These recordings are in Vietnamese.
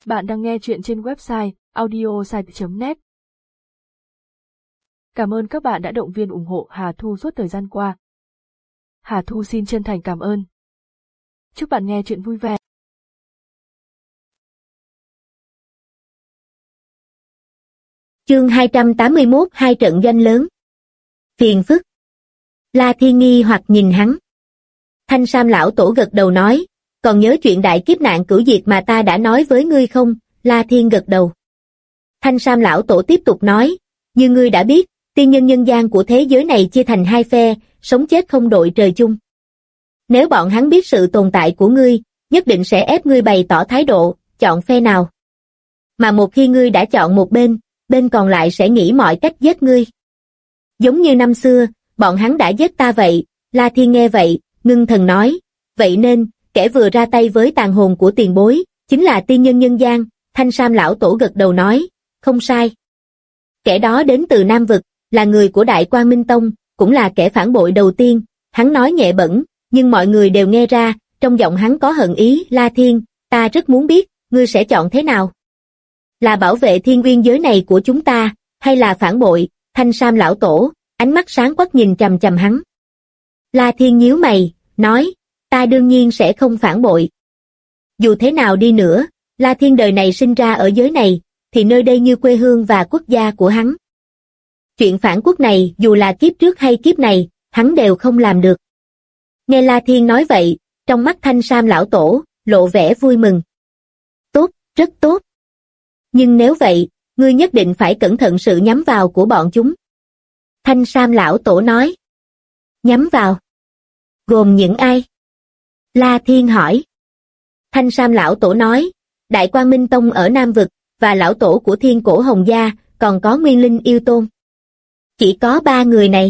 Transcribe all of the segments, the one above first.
Bạn đang nghe chuyện trên website audiosite.net. Cảm ơn các bạn đã động viên ủng hộ Hà Thu suốt thời gian qua. Hà Thu xin chân thành cảm ơn. Chúc bạn nghe chuyện vui vẻ. Chương 281, hai trận doanh lớn. Phiền phức. La Thiên nghi hoặc nhìn hắn. Thanh Sam lão tổ gật đầu nói, còn nhớ chuyện đại kiếp nạn cửu diệt mà ta đã nói với ngươi không? La Thiên gật đầu. Thanh Sam lão tổ tiếp tục nói, như ngươi đã biết, tiên nhân nhân gian của thế giới này chia thành hai phe, sống chết không đội trời chung. Nếu bọn hắn biết sự tồn tại của ngươi, nhất định sẽ ép ngươi bày tỏ thái độ, chọn phe nào. Mà một khi ngươi đã chọn một bên, bên còn lại sẽ nghĩ mọi cách giết ngươi. Giống như năm xưa, bọn hắn đã giết ta vậy. La Thiên nghe vậy, ngưng thần nói, vậy nên, kẻ vừa ra tay với tàn hồn của tiền bối, chính là tiên nhân nhân gian. Thanh Sam lão tổ gật đầu nói, không sai. Kẻ đó đến từ Nam Vực, là người của Đại Quang Minh Tông, cũng là kẻ phản bội đầu tiên. Hắn nói nhẹ bẫng, nhưng mọi người đều nghe ra, trong giọng hắn có hận ý. La Thiên, ta rất muốn biết, ngươi sẽ chọn thế nào? Là bảo vệ thiên nguyên giới này của chúng ta, hay là phản bội? Thanh Sam lão tổ, ánh mắt sáng quắc nhìn chằm chằm hắn. La Thiên nhíu mày, nói, ta đương nhiên sẽ không phản bội. Dù thế nào đi nữa, La Thiên đời này sinh ra ở giới này, thì nơi đây như quê hương và quốc gia của hắn. Chuyện phản quốc này, dù là kiếp trước hay kiếp này, hắn đều không làm được. Nghe La Thiên nói vậy, trong mắt Thanh Sam lão tổ, lộ vẻ vui mừng. Tốt, rất tốt. Nhưng nếu vậy, ngươi nhất định phải cẩn thận sự nhắm vào của bọn chúng. Thanh Sam lão tổ nói. Nhắm vào? Gồm những ai? La Thiên hỏi. Thanh Sam lão tổ nói, Đại Quang Minh Tông ở Nam Vực, và lão tổ của Thiên Cổ Hồng Gia, còn có Nguyên Linh Yêu Tôn. Chỉ có 3 người này.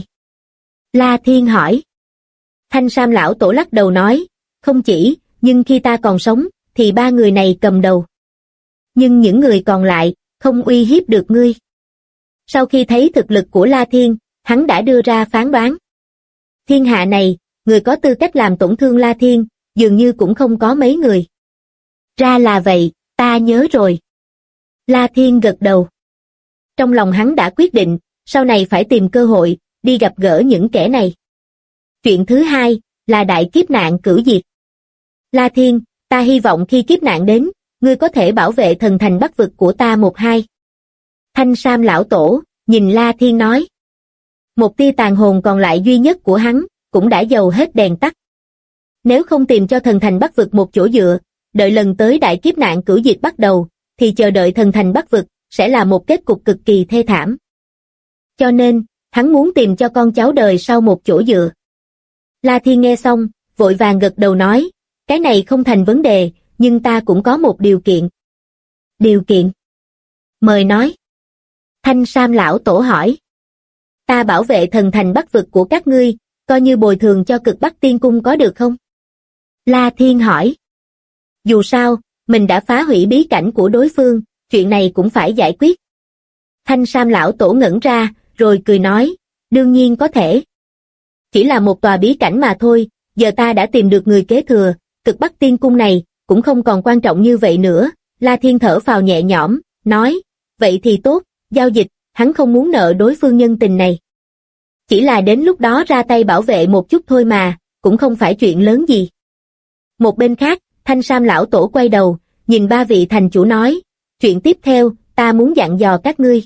La Thiên hỏi. Thanh Sam lão tổ lắc đầu nói, không chỉ, nhưng khi ta còn sống, thì 3 người này cầm đầu. Nhưng những người còn lại, không uy hiếp được ngươi. Sau khi thấy thực lực của La Thiên, hắn đã đưa ra phán đoán. Thiên hạ này, người có tư cách làm tổn thương La Thiên, dường như cũng không có mấy người. Ra là vậy, ta nhớ rồi. La Thiên gật đầu. Trong lòng hắn đã quyết định, sau này phải tìm cơ hội, đi gặp gỡ những kẻ này. Chuyện thứ hai, là đại kiếp nạn cửu diệt. La Thiên, ta hy vọng khi kiếp nạn đến, ngươi có thể bảo vệ thần thành Bắc Vực của ta 1-2. Thanh Sam lão tổ, nhìn La Thiên nói. Một tia tàn hồn còn lại duy nhất của hắn, cũng đã dầu hết đèn tắt. Nếu không tìm cho thần thành Bắc Vực một chỗ dựa, đợi lần tới đại kiếp nạn cửu diệt bắt đầu, thì chờ đợi thần thành Bắc Vực, sẽ là một kết cục cực kỳ thê thảm. Cho nên, hắn muốn tìm cho con cháu đời sau một chỗ dựa. La Thiên nghe xong, vội vàng gật đầu nói, cái này không thành vấn đề, nhưng ta cũng có một điều kiện. Điều kiện? Mời nói. Thanh Sam lão tổ hỏi. Ta bảo vệ thần thành Bắc Vực của các ngươi, coi như bồi thường cho Cực Bắc Tiên Cung có được không? La Thiên hỏi. Dù sao, mình đã phá hủy bí cảnh của đối phương, chuyện này cũng phải giải quyết. Thanh Sam lão tổ ngẩn ra, rồi cười nói, đương nhiên có thể. Chỉ là một tòa bí cảnh mà thôi, giờ ta đã tìm được người kế thừa, Cực Bắc Tiên Cung này, cũng không còn quan trọng như vậy nữa. La Thiên thở phào nhẹ nhõm, nói, vậy thì tốt, giao dịch, hắn không muốn nợ đối phương nhân tình này. Chỉ là đến lúc đó ra tay bảo vệ một chút thôi mà, cũng không phải chuyện lớn gì. Một bên khác, Thanh Sam lão tổ quay đầu, nhìn 3 vị thành chủ nói, chuyện tiếp theo, ta muốn dặn dò các ngươi.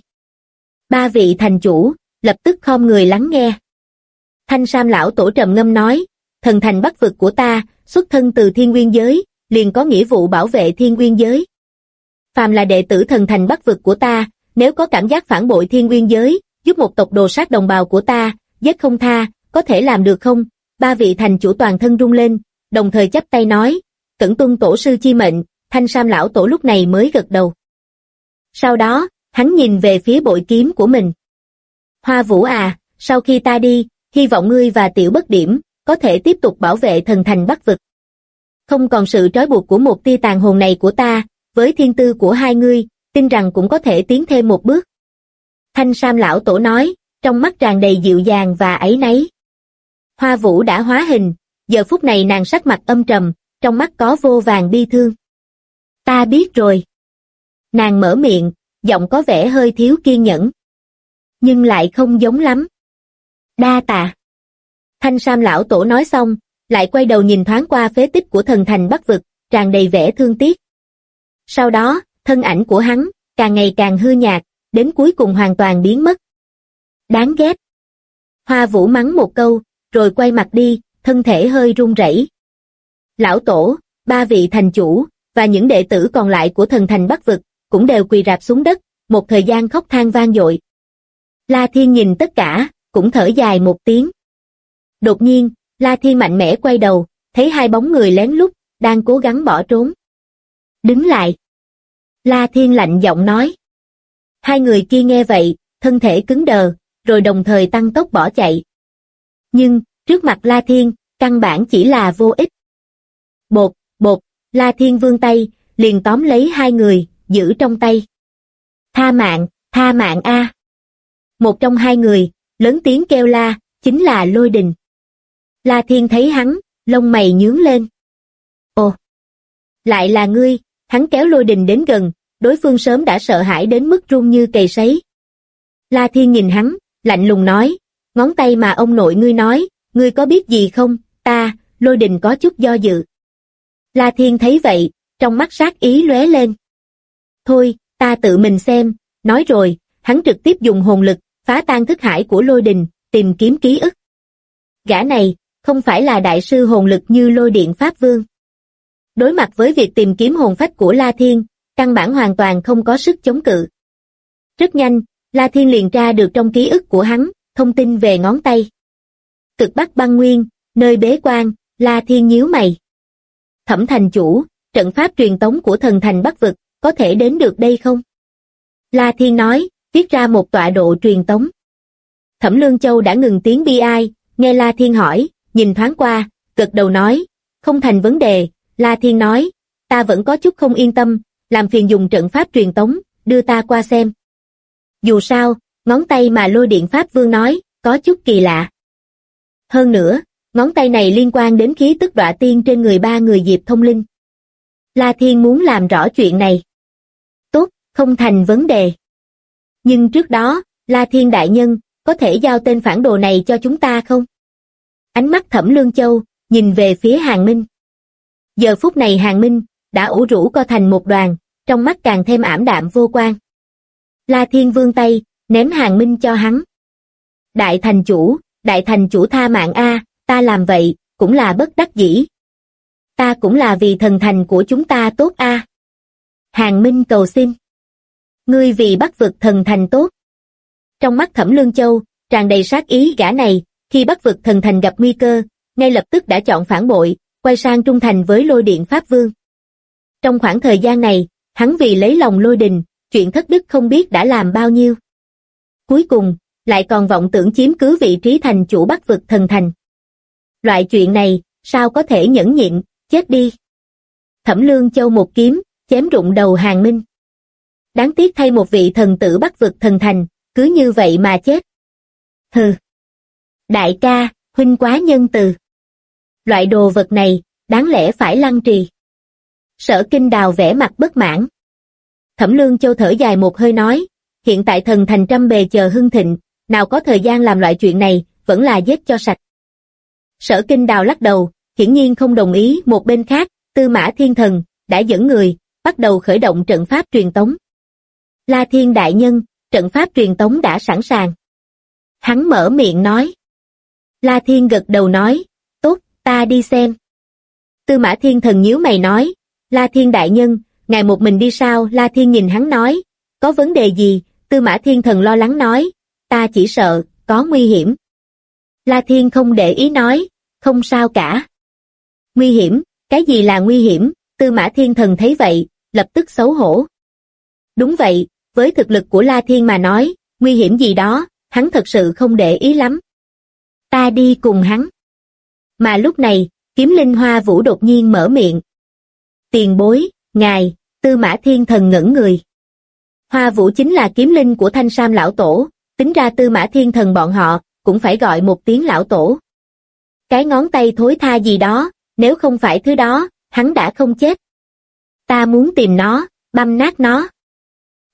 3 vị thành chủ, lập tức khom người lắng nghe. Thanh Sam lão tổ trầm ngâm nói, thần thành Bắc Vực của ta, xuất thân từ thiên nguyên giới, liền có nghĩa vụ bảo vệ thiên nguyên giới. Phàm là đệ tử thần thành Bắc Vực của ta, nếu có cảm giác phản bội thiên nguyên giới, giúp một tộc đồ sát đồng bào của ta, giết không tha, có thể làm được không? 3 vị thành chủ toàn thân rung lên, đồng thời chắp tay nói, cẩn tuân tổ sư chi mệnh. Thanh Sam lão tổ lúc này mới gật đầu. Sau đó, hắn nhìn về phía bội kiếm của mình. Hoa Vũ à, sau khi ta đi, hy vọng ngươi và Tiểu Bất Điểm có thể tiếp tục bảo vệ thần thành Bắc Vực. Không còn sự trói buộc của một tia tàn hồn này của ta, với thiên tư của hai ngươi, tin rằng cũng có thể tiến thêm một bước. Thanh Sam lão tổ nói, trong mắt tràn đầy dịu dàng và áy náy. Hoa Vũ đã hóa hình, giờ phút này nàng sắc mặt âm trầm, trong mắt có vô vàn bi thương. Ta biết rồi. Nàng mở miệng, giọng có vẻ hơi thiếu kiên nhẫn. Nhưng lại không giống lắm. Đa tạ. Thanh Sam lão tổ nói xong, lại quay đầu nhìn thoáng qua phế tích của thần thành Bắc Vực, tràn đầy vẻ thương tiếc. Sau đó, thân ảnh của hắn, càng ngày càng hư nhạt, đến cuối cùng hoàn toàn biến mất. Đáng ghét. Hoa Vũ mắng một câu, rồi quay mặt đi, thân thể hơi run rẩy. Lão tổ, ba vị thành chủ, và những đệ tử còn lại của thần thành Bắc Vực, cũng đều quỳ rạp xuống đất, một thời gian khóc than vang dội. La Thiên nhìn tất cả, cũng thở dài một tiếng. Đột nhiên, La Thiên mạnh mẽ quay đầu, thấy hai bóng người lén lút, đang cố gắng bỏ trốn. Đứng lại. La Thiên lạnh giọng nói. Hai người kia nghe vậy, thân thể cứng đờ, rồi đồng thời tăng tốc bỏ chạy. Nhưng, trước mặt La Thiên, căn bản chỉ là vô ích. Bột, bột, La Thiên vươn tay, liền tóm lấy hai người, giữ trong tay. Tha mạng a. Một trong hai người, lớn tiếng kêu la, chính là Lôi Đình. La Thiên thấy hắn, lông mày nhướng lên. Ồ, lại là ngươi, hắn kéo Lôi Đình đến gần, đối phương sớm đã sợ hãi đến mức run như cầy sấy. La Thiên nhìn hắn, lạnh lùng nói, ngón tay mà ông nội ngươi nói, ngươi có biết gì không, Lôi Đình có chút do dự. La Thiên thấy vậy, trong mắt sát ý lóe lên. Thôi, ta tự mình xem, nói rồi, hắn trực tiếp dùng hồn lực, phá tan thức hải của Lôi Đình, tìm kiếm ký ức. Gã này, không phải là đại sư hồn lực như Lôi Điện Pháp Vương. Đối mặt với việc tìm kiếm hồn phách của La Thiên, căn bản hoàn toàn không có sức chống cự. Rất nhanh, La Thiên liền tra được trong ký ức của hắn, thông tin về ngón tay. Cực Bắc Băng Nguyên, nơi bế quan, La Thiên nhíu mày. Thẩm thành chủ, trận pháp truyền tống của thần thành Bắc Vực, có thể đến được đây không? La Thiên nói, viết ra một tọa độ truyền tống. Thẩm Lương Châu đã ngừng tiếng bi ai, nghe La Thiên hỏi, nhìn thoáng qua, gật đầu nói, không thành vấn đề. La Thiên nói, ta vẫn có chút không yên tâm, làm phiền dùng trận pháp truyền tống, đưa ta qua xem. Dù sao, ngón tay mà Lôi Điện Pháp Vương nói, có chút kỳ lạ. Hơn nữa, ngón tay này liên quan đến khí tức đọa tiên trên người ba người Diệp Thông Linh. La Thiên muốn làm rõ chuyện này. Tốt, không thành vấn đề. Nhưng trước đó, La Thiên đại nhân, có thể giao tên phản đồ này cho chúng ta không? Ánh mắt Thẩm Lương Châu, nhìn về phía Hàn Minh. Giờ phút này Hàn Minh, đã ủ rũ co thành một đoàn, trong mắt càng thêm ảm đạm vô quan. La Thiên vươn tay, ném Hàn Minh cho hắn. Đại thành chủ tha mạng a, ta làm vậy, cũng là bất đắc dĩ. Ta cũng là vì thần thành của chúng ta tốt a. Hàn Minh cầu xin. Ngươi vì Bắc Vực thần thành tốt. Trong mắt Thẩm Lương Châu, tràn đầy sát ý gã này, khi Bắc Vực thần thành gặp nguy cơ, ngay lập tức đã chọn phản bội, quay sang trung thành với Lôi Điện Pháp Vương. Trong khoảng thời gian này, hắn vì lấy lòng Lôi Đình, chuyện thất đức không biết đã làm bao nhiêu. Cuối cùng, lại còn vọng tưởng chiếm cứ vị trí thành chủ Bắc Vực thần thành. Loại chuyện này, sao có thể nhẫn nhịn, chết đi. Thẩm Lương Châu một kiếm, chém rụng đầu Hàn Minh. Đáng tiếc thay một vị thần tử Bắc Vực thần thành, cứ như vậy mà chết. Hừ. Đại ca, huynh quá nhân từ. Loại đồ vật này, đáng lẽ phải lăng trì. Sở Kinh Đào vẻ mặt bất mãn. Thẩm Lương Châu thở dài một hơi nói, hiện tại thần thành trăm bề chờ hưng thịnh, nào có thời gian làm loại chuyện này, vẫn là giết cho sạch. Sở Kinh Đào lắc đầu, hiển nhiên không đồng ý. Một bên khác, Tư Mã Thiên Thần, đã dẫn người, bắt đầu khởi động trận pháp truyền tống. La Thiên đại nhân, trận pháp truyền tống đã sẵn sàng. Hắn mở miệng nói. La Thiên gật đầu nói, tốt, ta đi xem. Tư Mã Thiên Thần nhíu mày nói, La Thiên đại nhân, ngài một mình đi sao? La Thiên nhìn hắn nói, có vấn đề gì? Tư Mã Thiên Thần lo lắng nói, ta chỉ sợ, có nguy hiểm. La Thiên không để ý nói, không sao cả. Nguy hiểm, cái gì là nguy hiểm? Tư Mã Thiên Thần thấy vậy, lập tức xấu hổ. Đúng vậy, với thực lực của La Thiên mà nói, nguy hiểm gì đó, hắn thật sự không để ý lắm. Ta đi cùng hắn. Mà lúc này, Kiếm Linh Hoa Vũ đột nhiên mở miệng. Tiền bối, ngài, Tư Mã Thiên Thần ngẩn người. Hoa Vũ chính là kiếm linh của Thanh Sam lão tổ, tính ra Tư Mã Thiên Thần bọn họ, cũng phải gọi một tiếng lão tổ. Cái ngón tay thối tha gì đó, nếu không phải thứ đó, hắn đã không chết. Ta muốn tìm nó, băm nát nó.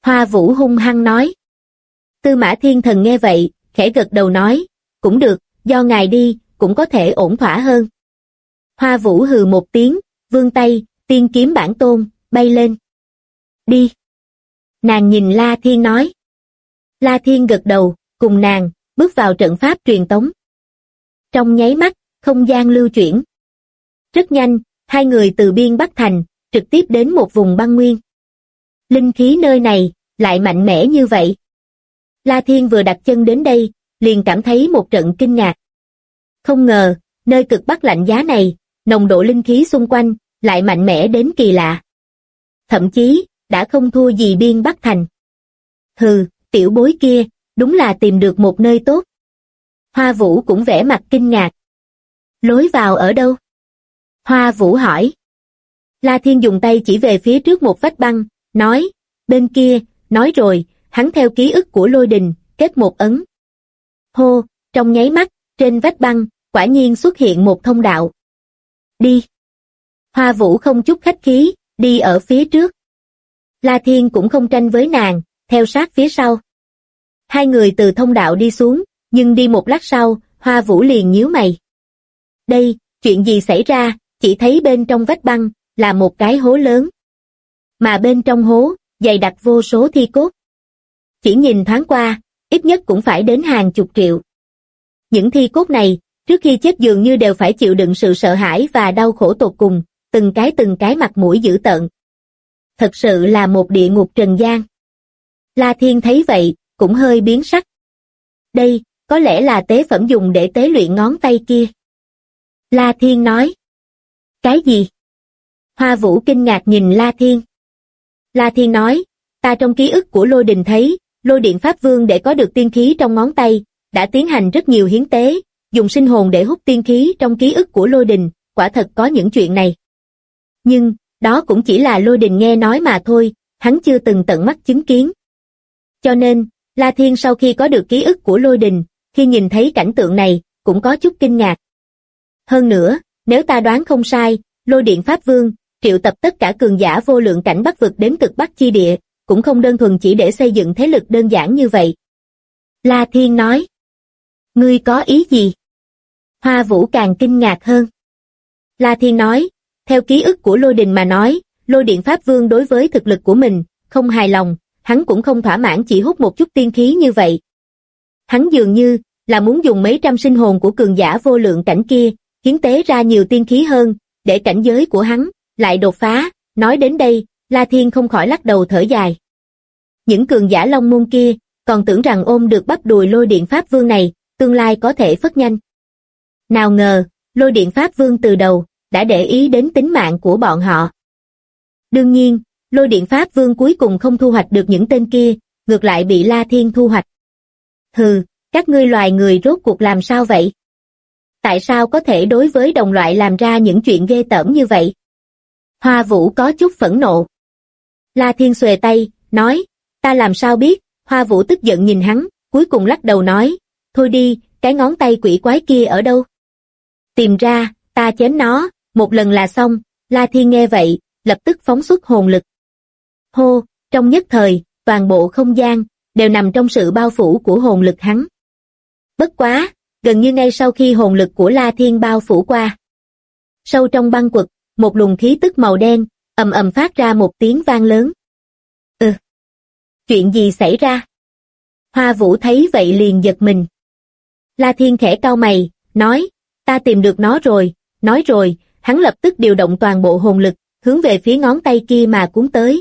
Hoa Vũ hung hăng nói. Tư Mã Thiên Thần nghe vậy, khẽ gật đầu nói, cũng được, do ngài đi, cũng có thể ổn thỏa hơn. Hoa Vũ hừ một tiếng, vươn tay, tiên kiếm bản tôn, bay lên. Đi. Nàng nhìn La Thiên nói. La Thiên gật đầu, cùng nàng, bước vào trận pháp truyền tống. Trong nháy mắt, không gian lưu chuyển. Rất nhanh, hai người từ Biên Bắc Thành, trực tiếp đến một vùng băng nguyên. Linh khí nơi này, lại mạnh mẽ như vậy. La Thiên vừa đặt chân đến đây, liền cảm thấy một trận kinh ngạc. Không ngờ, nơi cực bắc lạnh giá này, nồng độ linh khí xung quanh, lại mạnh mẽ đến kỳ lạ. Thậm chí, đã không thua gì Biên Bắc Thành. Hừ, tiểu bối kia, đúng là tìm được một nơi tốt. Hoa Vũ cũng vẻ mặt kinh ngạc. Lối vào ở đâu? Hoa Vũ hỏi. La Thiên dùng tay chỉ về phía trước một vách băng, nói, bên kia, nói rồi, hắn theo ký ức của Lôi Đình, kết một ấn. Hô, trong nháy mắt, trên vách băng, quả nhiên xuất hiện một thông đạo. Đi. Hoa Vũ không chút khách khí, đi ở phía trước. La Thiên cũng không tranh với nàng, theo sát phía sau. Hai người từ thông đạo đi xuống, nhưng đi một lát sau, Hoa Vũ liền nhíu mày. Đây, chuyện gì xảy ra, chỉ thấy bên trong vách băng, là một cái hố lớn. Mà bên trong hố, dày đặc vô số thi cốt. Chỉ nhìn thoáng qua, ít nhất cũng phải đến hàng chục triệu. Những thi cốt này, trước khi chết dường như đều phải chịu đựng sự sợ hãi và đau khổ tột cùng, từng cái mặt mũi dữ tợn. Thật sự là một địa ngục trần gian. La Thiên thấy vậy, cũng hơi biến sắc. Đây, có lẽ là tế phẩm dùng để tế luyện ngón tay kia. La Thiên nói. Cái gì? Hoa Vũ kinh ngạc nhìn La Thiên. La Thiên nói, ta trong ký ức của Lôi Đình thấy, Lôi Điện Pháp Vương để có được tiên khí trong ngón tay, đã tiến hành rất nhiều hiến tế, dùng sinh hồn để hút tiên khí trong ký ức của Lôi Đình, quả thật có những chuyện này. Nhưng, đó cũng chỉ là Lôi Đình nghe nói mà thôi, hắn chưa từng tận mắt chứng kiến. Cho nên, La Thiên sau khi có được ký ức của Lôi Đình, khi nhìn thấy cảnh tượng này, cũng có chút kinh ngạc. Hơn nữa, nếu ta đoán không sai, Lôi Điện Pháp Vương triệu tập tất cả cường giả vô lượng cảnh Bắc vực đến cực Bắc chi địa, cũng không đơn thuần chỉ để xây dựng thế lực đơn giản như vậy. La Thiên nói. Ngươi có ý gì? Hoa Vũ càng kinh ngạc hơn. La Thiên nói, theo ký ức của Lôi Đình mà nói, Lôi Điện Pháp Vương đối với thực lực của mình, không hài lòng, hắn cũng không thỏa mãn chỉ hút một chút tiên khí như vậy. Hắn dường như, là muốn dùng mấy trăm sinh hồn của cường giả vô lượng cảnh kia, hiến tế ra nhiều tiên khí hơn, để cảnh giới của hắn, lại đột phá. Nói đến đây, La Thiên không khỏi lắc đầu thở dài. Những cường giả Long Môn kia, còn tưởng rằng ôm được bắp đùi Lôi Điện Pháp Vương này, tương lai có thể phất nhanh. Nào ngờ, Lôi Điện Pháp Vương từ đầu, đã để ý đến tính mạng của bọn họ. Đương nhiên, Lôi Điện Pháp Vương cuối cùng không thu hoạch được những tên kia, ngược lại bị La Thiên thu hoạch. Hừ, các ngươi loài người rốt cuộc làm sao vậy? Tại sao có thể đối với đồng loại làm ra những chuyện ghê tởm như vậy? Hoa Vũ có chút phẫn nộ. La Thiên xuề tay, nói, ta làm sao biết? Hoa Vũ tức giận nhìn hắn, cuối cùng lắc đầu nói, thôi đi, cái ngón tay quỷ quái kia ở đâu? Tìm ra, ta chém nó, một lần là xong. La Thiên nghe vậy, lập tức phóng xuất hồn lực. Hô, trong nhất thời, toàn bộ không gian, đều nằm trong sự bao phủ của hồn lực hắn. Bất quá, gần như ngay sau khi hồn lực của La Thiên bao phủ qua. Sâu trong băng quật, một luồng khí tức màu đen, ầm ầm phát ra một tiếng vang lớn. Chuyện gì xảy ra? Hoa Vũ thấy vậy liền giật mình. La Thiên khẽ cau mày, nói, ta tìm được nó rồi. Nói rồi, hắn lập tức điều động toàn bộ hồn lực, hướng về phía ngón tay kia mà cuốn tới.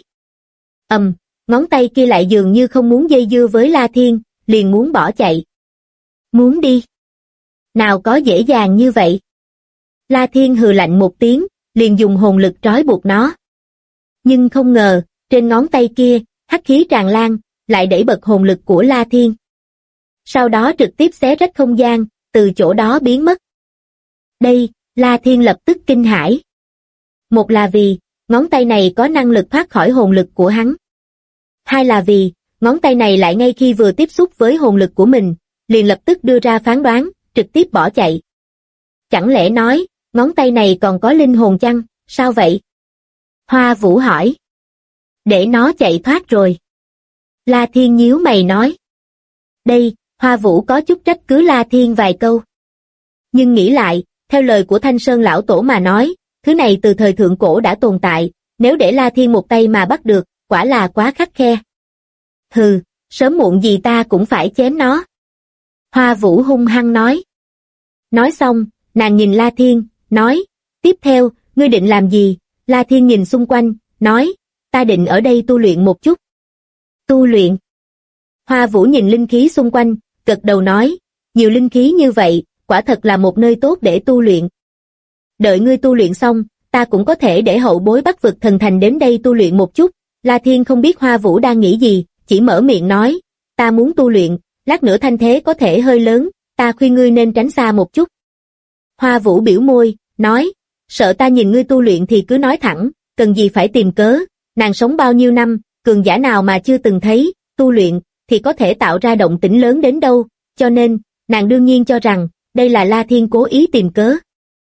Ngón tay kia lại dường như không muốn dây dưa với La Thiên, liền muốn bỏ chạy. Muốn đi? Nào có dễ dàng như vậy? La Thiên hừ lạnh một tiếng, liền dùng hồn lực trói buộc nó. Nhưng không ngờ, trên ngón tay kia, hắc khí tràn lan, lại đẩy bật hồn lực của La Thiên. Sau đó trực tiếp xé rách không gian, từ chỗ đó biến mất. Đây, La Thiên lập tức kinh hãi. Một là vì, ngón tay này có năng lực thoát khỏi hồn lực của hắn. Hai là vì, ngón tay này lại ngay khi vừa tiếp xúc với hồn lực của mình, liền lập tức đưa ra phán đoán, trực tiếp bỏ chạy. Chẳng lẽ nói, ngón tay này còn có linh hồn chăng, sao vậy? Hoa Vũ hỏi. Để nó chạy thoát rồi. La Thiên nhíu mày nói. Đây, Hoa Vũ có chút trách cứ La Thiên vài câu. Nhưng nghĩ lại, theo lời của Thanh Sơn lão tổ mà nói, thứ này từ thời thượng cổ đã tồn tại, nếu để La Thiên một tay mà bắt được, quả là quá khắt khe. Hừ, sớm muộn gì ta cũng phải chém nó. Hoa Vũ hung hăng nói. Nói xong, nàng nhìn La Thiên, nói, tiếp theo, ngươi định làm gì? La Thiên nhìn xung quanh, nói, ta định ở đây tu luyện một chút. Tu luyện. Hoa Vũ nhìn linh khí xung quanh, gật đầu nói, nhiều linh khí như vậy, quả thật là một nơi tốt để tu luyện. Đợi ngươi tu luyện xong, ta cũng có thể để hậu bối Bắc vực thần thành đến đây tu luyện một chút. La Thiên không biết Hoa Vũ đang nghĩ gì, chỉ mở miệng nói, ta muốn tu luyện, lát nữa thanh thế có thể hơi lớn, ta khuyên ngươi nên tránh xa một chút. Hoa Vũ biểu môi, nói, sợ ta nhìn ngươi tu luyện thì cứ nói thẳng, cần gì phải tìm cớ, nàng sống bao nhiêu năm, cường giả nào mà chưa từng thấy, tu luyện, thì có thể tạo ra động tĩnh lớn đến đâu, cho nên, nàng đương nhiên cho rằng, đây là La Thiên cố ý tìm cớ.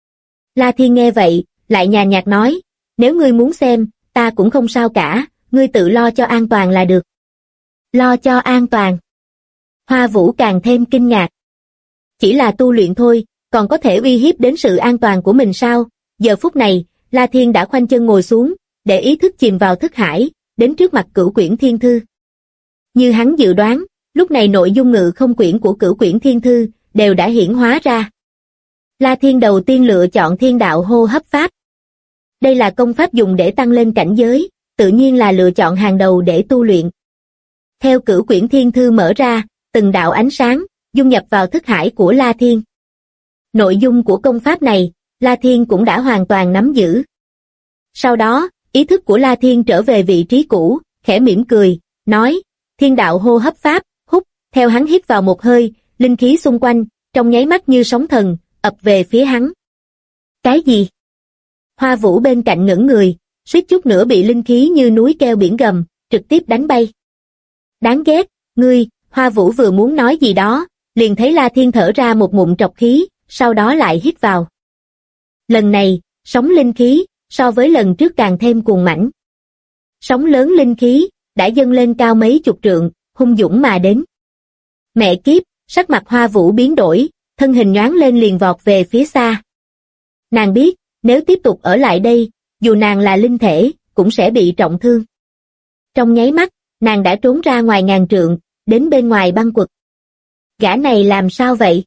La Thiên nghe vậy, lại nhàn nhạt nói, nếu ngươi muốn xem, ta cũng không sao cả, ngươi tự lo cho an toàn là được. Lo cho an toàn. Hoa Vũ càng thêm kinh ngạc. Chỉ là tu luyện thôi, còn có thể uy hiếp đến sự an toàn của mình sao? Giờ phút này, La Thiên đã khoanh chân ngồi xuống, để ý thức chìm vào thức hải, đến trước mặt Cửu Quyển Thiên Thư. Như hắn dự đoán, lúc này nội dung ngự không quyển của Cửu Quyển Thiên Thư đều đã hiển hóa ra. La Thiên đầu tiên lựa chọn Thiên Đạo Hô Hấp Pháp. Đây là công pháp dùng để tăng lên cảnh giới, tự nhiên là lựa chọn hàng đầu để tu luyện. Theo Cửu Quyển Thiên Thư mở ra, từng đạo ánh sáng dung nhập vào thức hải của La Thiên. Nội dung của công pháp này, La Thiên cũng đã hoàn toàn nắm giữ. Sau đó, ý thức của La Thiên trở về vị trí cũ, khẽ mỉm cười, nói, Thiên Đạo Hô Hấp Pháp, hút, theo hắn hít vào một hơi, linh khí xung quanh, trong nháy mắt như sóng thần, ập về phía hắn. Cái gì? Hoa Vũ bên cạnh ngẩn người, suýt chút nữa bị linh khí như núi keo biển gầm, trực tiếp đánh bay. Đáng ghét, ngươi, Hoa Vũ vừa muốn nói gì đó, liền thấy La Thiên thở ra một ngụm trọc khí, sau đó lại hít vào. Lần này, sóng linh khí, so với lần trước càng thêm cuồng mãnh. Sóng lớn linh khí, đã dâng lên cao mấy chục trượng, hung dũng mà đến. Mẹ kiếp, sắc mặt Hoa Vũ biến đổi, thân hình nhoáng lên liền vọt về phía xa. Nàng biết, nếu tiếp tục ở lại đây, dù nàng là linh thể, cũng sẽ bị trọng thương. Trong nháy mắt, nàng đã trốn ra ngoài ngàn trượng, đến bên ngoài băng quật. Gã này làm sao vậy?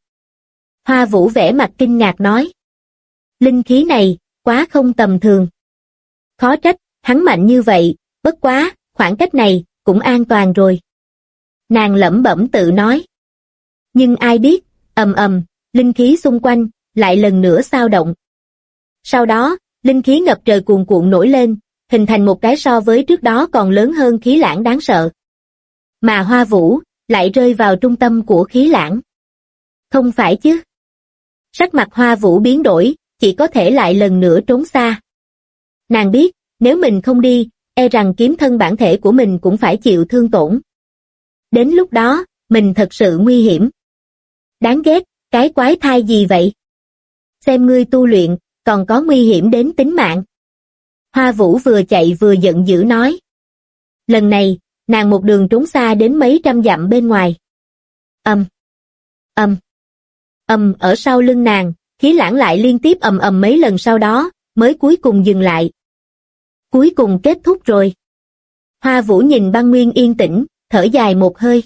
Hoa Vũ vẻ mặt kinh ngạc nói. Linh khí này, quá không tầm thường. Khó trách, hắn mạnh như vậy, bất quá, khoảng cách này, cũng an toàn rồi. Nàng lẩm bẩm tự nói. Nhưng ai biết, ầm ầm, linh khí xung quanh, lại lần nữa xao động. Sau đó, linh khí ngập trời cuồn cuộn nổi lên, hình thành một cái so với trước đó còn lớn hơn khí lãng đáng sợ. Mà Hoa Vũ, lại rơi vào trung tâm của khí lãng. Không phải chứ? Sắc mặt Hoa Vũ biến đổi, chỉ có thể lại lần nữa trốn xa. Nàng biết, nếu mình không đi, e rằng kiếm thân bản thể của mình cũng phải chịu thương tổn. Đến lúc đó, mình thật sự nguy hiểm. Đáng ghét, cái quái thai gì vậy? Xem ngươi tu luyện, còn có nguy hiểm đến tính mạng. Hoa Vũ vừa chạy vừa giận dữ nói. Lần này, nàng một đường trốn xa đến mấy trăm dặm bên ngoài. Ở sau lưng nàng, khí lãng lại liên tiếp ầm mấy lần sau đó, mới cuối cùng dừng lại. Cuối cùng kết thúc rồi. Hoa Vũ nhìn băng nguyên yên tĩnh, thở dài một hơi.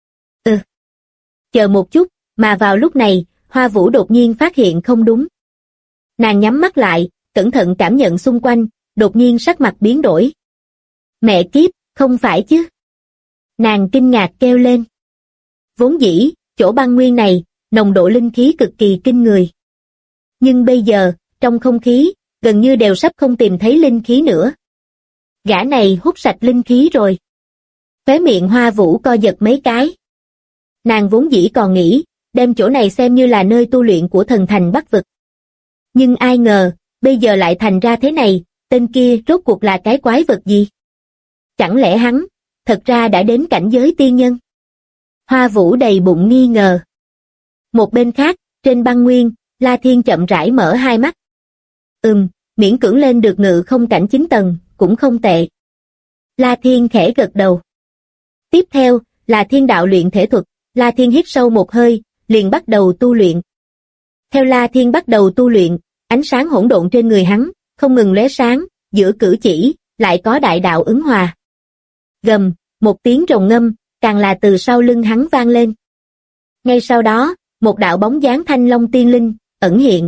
Chờ một chút, mà vào lúc này, Hoa Vũ đột nhiên phát hiện không đúng. Nàng nhắm mắt lại, cẩn thận cảm nhận xung quanh, đột nhiên sắc mặt biến đổi. Mẹ kiếp, không phải chứ? Nàng kinh ngạc kêu lên. Vốn dĩ, chỗ băng nguyên này, nồng độ linh khí cực kỳ kinh người. Nhưng bây giờ, trong không khí, gần như đều sắp không tìm thấy linh khí nữa. Gã này hút sạch linh khí rồi. Khóe miệng Hoa Vũ co giật mấy cái. Nàng vốn dĩ còn nghĩ, đem chỗ này xem như là nơi tu luyện của thần thành Bắc vực. Nhưng ai ngờ, bây giờ lại thành ra thế này, tên kia rốt cuộc là cái quái vật gì? Chẳng lẽ hắn, thật ra đã đến cảnh giới tiên nhân? Hoa Vũ đầy bụng nghi ngờ. Một bên khác, trên băng nguyên, La Thiên chậm rãi mở hai mắt. Miễn cưỡng lên được ngự không cảnh 9 tầng, cũng không tệ. La Thiên khẽ gật đầu. Tiếp theo, là thiên đạo luyện thể thuật, La Thiên hít sâu một hơi, liền bắt đầu tu luyện. Theo La Thiên bắt đầu tu luyện, ánh sáng hỗn độn trên người hắn, không ngừng lóe sáng, giữa cử chỉ, lại có đại đạo ứng hòa. Gầm, một tiếng rồng ngâm, càng là từ sau lưng hắn vang lên. Ngay sau đó, một đạo bóng dáng thanh long tiên linh, ẩn hiện.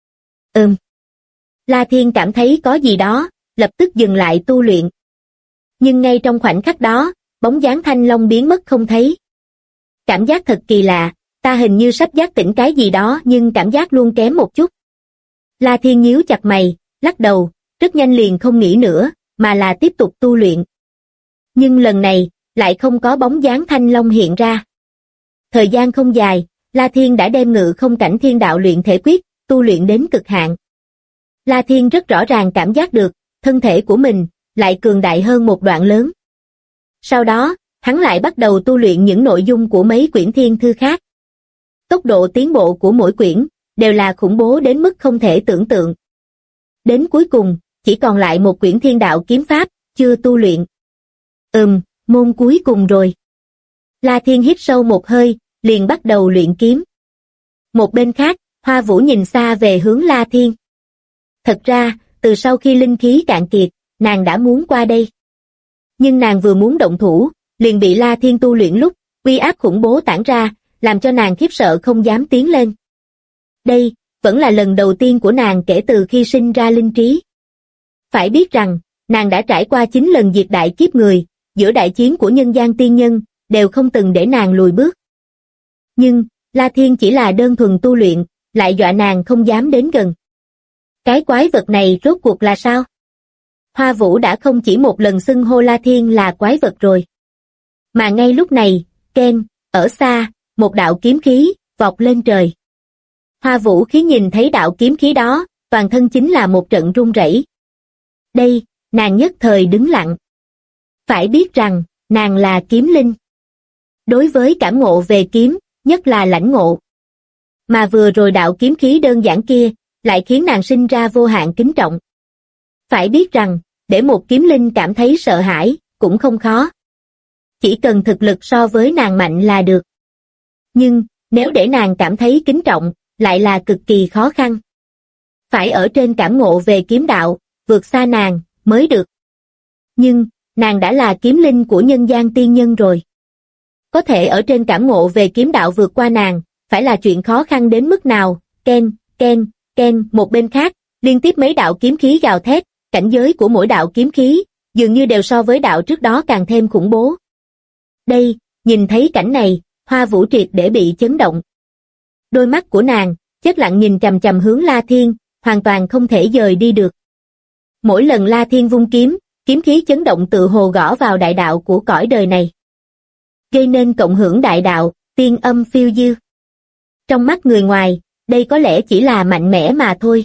La Thiên cảm thấy có gì đó, lập tức dừng lại tu luyện. Nhưng ngay trong khoảnh khắc đó, bóng dáng thanh long biến mất không thấy. Cảm giác thật kỳ lạ, ta hình như sắp giác tỉnh cái gì đó nhưng cảm giác luôn kém một chút. La Thiên nhíu chặt mày, lắc đầu, rất nhanh liền không nghĩ nữa, mà là tiếp tục tu luyện. Nhưng lần này, lại không có bóng dáng thanh long hiện ra. Thời gian không dài, La Thiên đã đem Ngự Không Cảnh Thiên Đạo luyện thể quyết, tu luyện đến cực hạn. La Thiên rất rõ ràng cảm giác được, thân thể của mình, lại cường đại hơn một đoạn lớn. Sau đó, hắn lại bắt đầu tu luyện những nội dung của mấy quyển thiên thư khác. Tốc độ tiến bộ của mỗi quyển, đều là khủng bố đến mức không thể tưởng tượng. Đến cuối cùng, chỉ còn lại một quyển thiên đạo kiếm pháp, chưa tu luyện. Môn cuối cùng rồi. La Thiên hít sâu một hơi, liền bắt đầu luyện kiếm. Một bên khác, Hoa Vũ nhìn xa về hướng La Thiên. Thật ra, từ sau khi linh khí cạn kiệt, nàng đã muốn qua đây. Nhưng nàng vừa muốn động thủ, liền bị La Thiên tu luyện lúc, uy áp khủng bố tản ra, làm cho nàng khiếp sợ không dám tiến lên. Đây, vẫn là lần đầu tiên của nàng kể từ khi sinh ra linh trí. Phải biết rằng, nàng đã trải qua 9 lần diệt đại kiếp người, giữa đại chiến của nhân gian tiên nhân, đều không từng để nàng lùi bước. Nhưng, La Thiên chỉ là đơn thuần tu luyện, lại dọa nàng không dám đến gần. Cái quái vật này rốt cuộc là sao? Hoa Vũ đã không chỉ một lần xưng hô La Thiên là quái vật rồi. Mà ngay lúc này, Ken, ở xa, một đạo kiếm khí, vọt lên trời. Hoa Vũ khi nhìn thấy đạo kiếm khí đó, toàn thân chính là một trận run rẩy. Đây, nàng nhất thời đứng lặng. Phải biết rằng, nàng là kiếm linh. Đối với cảm ngộ về kiếm, nhất là lãnh ngộ. Mà vừa rồi đạo kiếm khí đơn giản kia, lại khiến nàng sinh ra vô hạn kính trọng. Phải biết rằng, để một kiếm linh cảm thấy sợ hãi, cũng không khó. Chỉ cần thực lực so với nàng mạnh là được. Nhưng, nếu để nàng cảm thấy kính trọng, lại là cực kỳ khó khăn. Phải ở trên cảm ngộ về kiếm đạo, vượt xa nàng, mới được. Nhưng, nàng đã là kiếm linh của nhân gian tiên nhân rồi. Có thể ở trên cảm ngộ về kiếm đạo vượt qua nàng, phải là chuyện khó khăn đến mức nào. Ken, Ken, Ken, một bên khác, liên tiếp mấy đạo kiếm khí gào thét, cảnh giới của mỗi đạo kiếm khí, dường như đều so với đạo trước đó càng thêm khủng bố. Đây, nhìn thấy cảnh này, Hoa Vũ triệt để bị chấn động. Đôi mắt của nàng, chết lặng nhìn chằm chằm hướng La Thiên, hoàn toàn không thể dời đi được. Mỗi lần La Thiên vung kiếm, kiếm khí chấn động tự hồ gõ vào đại đạo của cõi đời này. Gây nên cộng hưởng đại đạo, tiên âm phiêu diêu. Trong mắt người ngoài, đây có lẽ chỉ là mạnh mẽ mà thôi.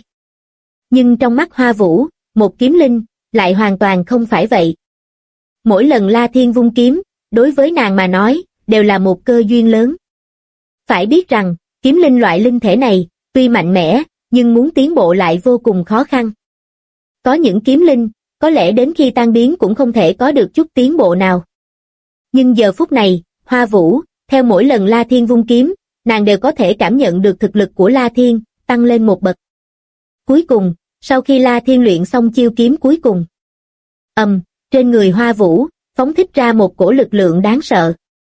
Nhưng trong mắt Hoa Vũ, một kiếm linh, lại hoàn toàn không phải vậy. Mỗi lần La Thiên vung kiếm, đối với nàng mà nói, đều là một cơ duyên lớn. Phải biết rằng, kiếm linh loại linh thể này, tuy mạnh mẽ, nhưng muốn tiến bộ lại vô cùng khó khăn. Có những kiếm linh, có lẽ đến khi tan biến cũng không thể có được chút tiến bộ nào. Nhưng giờ phút này, Hoa Vũ, theo mỗi lần La Thiên vung kiếm, nàng đều có thể cảm nhận được thực lực của La Thiên, tăng lên một bậc. Cuối cùng, sau khi La Thiên luyện xong chiêu kiếm cuối cùng, trên người Hoa Vũ, phóng thích ra một cổ lực lượng đáng sợ.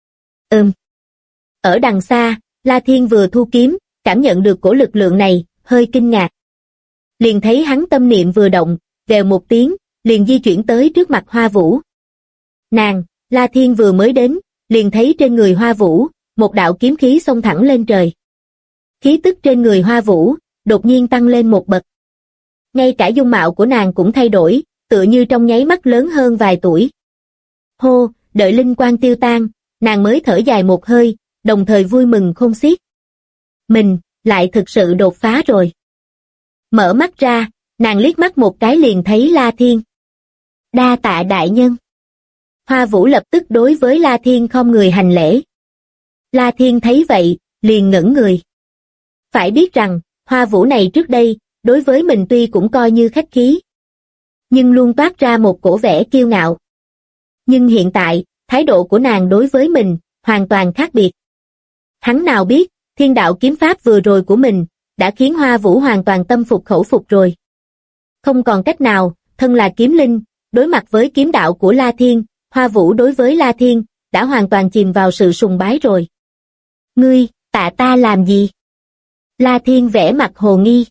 Ở đằng xa, La Thiên vừa thu kiếm, cảm nhận được cổ lực lượng này, hơi kinh ngạc. Liền thấy hắn tâm niệm vừa động, vèo một tiếng, liền di chuyển tới trước mặt Hoa Vũ. La Thiên vừa mới đến, liền thấy trên người Hoa Vũ, một đạo kiếm khí xông thẳng lên trời. Khí tức trên người Hoa Vũ, đột nhiên tăng lên một bậc. Ngay cả dung mạo của nàng cũng thay đổi, tựa như trong nháy mắt lớn hơn vài tuổi. Hô, đợi linh quang tiêu tan, nàng mới thở dài một hơi, đồng thời vui mừng khôn xiết. Mình, lại thực sự đột phá rồi. Mở mắt ra, nàng liếc mắt một cái liền thấy La Thiên. Đa tạ đại nhân. Hoa Vũ lập tức đối với La Thiên khom người hành lễ. La Thiên thấy vậy, liền ngẩn người. Phải biết rằng, Hoa Vũ này trước đây, đối với mình tuy cũng coi như khách khí, nhưng luôn toát ra một cổ vẻ kiêu ngạo. Nhưng hiện tại, thái độ của nàng đối với mình, hoàn toàn khác biệt. Hắn nào biết, thiên đạo kiếm pháp vừa rồi của mình, đã khiến Hoa Vũ hoàn toàn tâm phục khẩu phục rồi. Không còn cách nào, thân là kiếm linh, đối mặt với kiếm đạo của La Thiên, Hoa Vũ đối với La Thiên, đã hoàn toàn chìm vào sự sùng bái rồi. Ngươi, tạ ta làm gì? La Thiên vẽ mặt hồ nghi.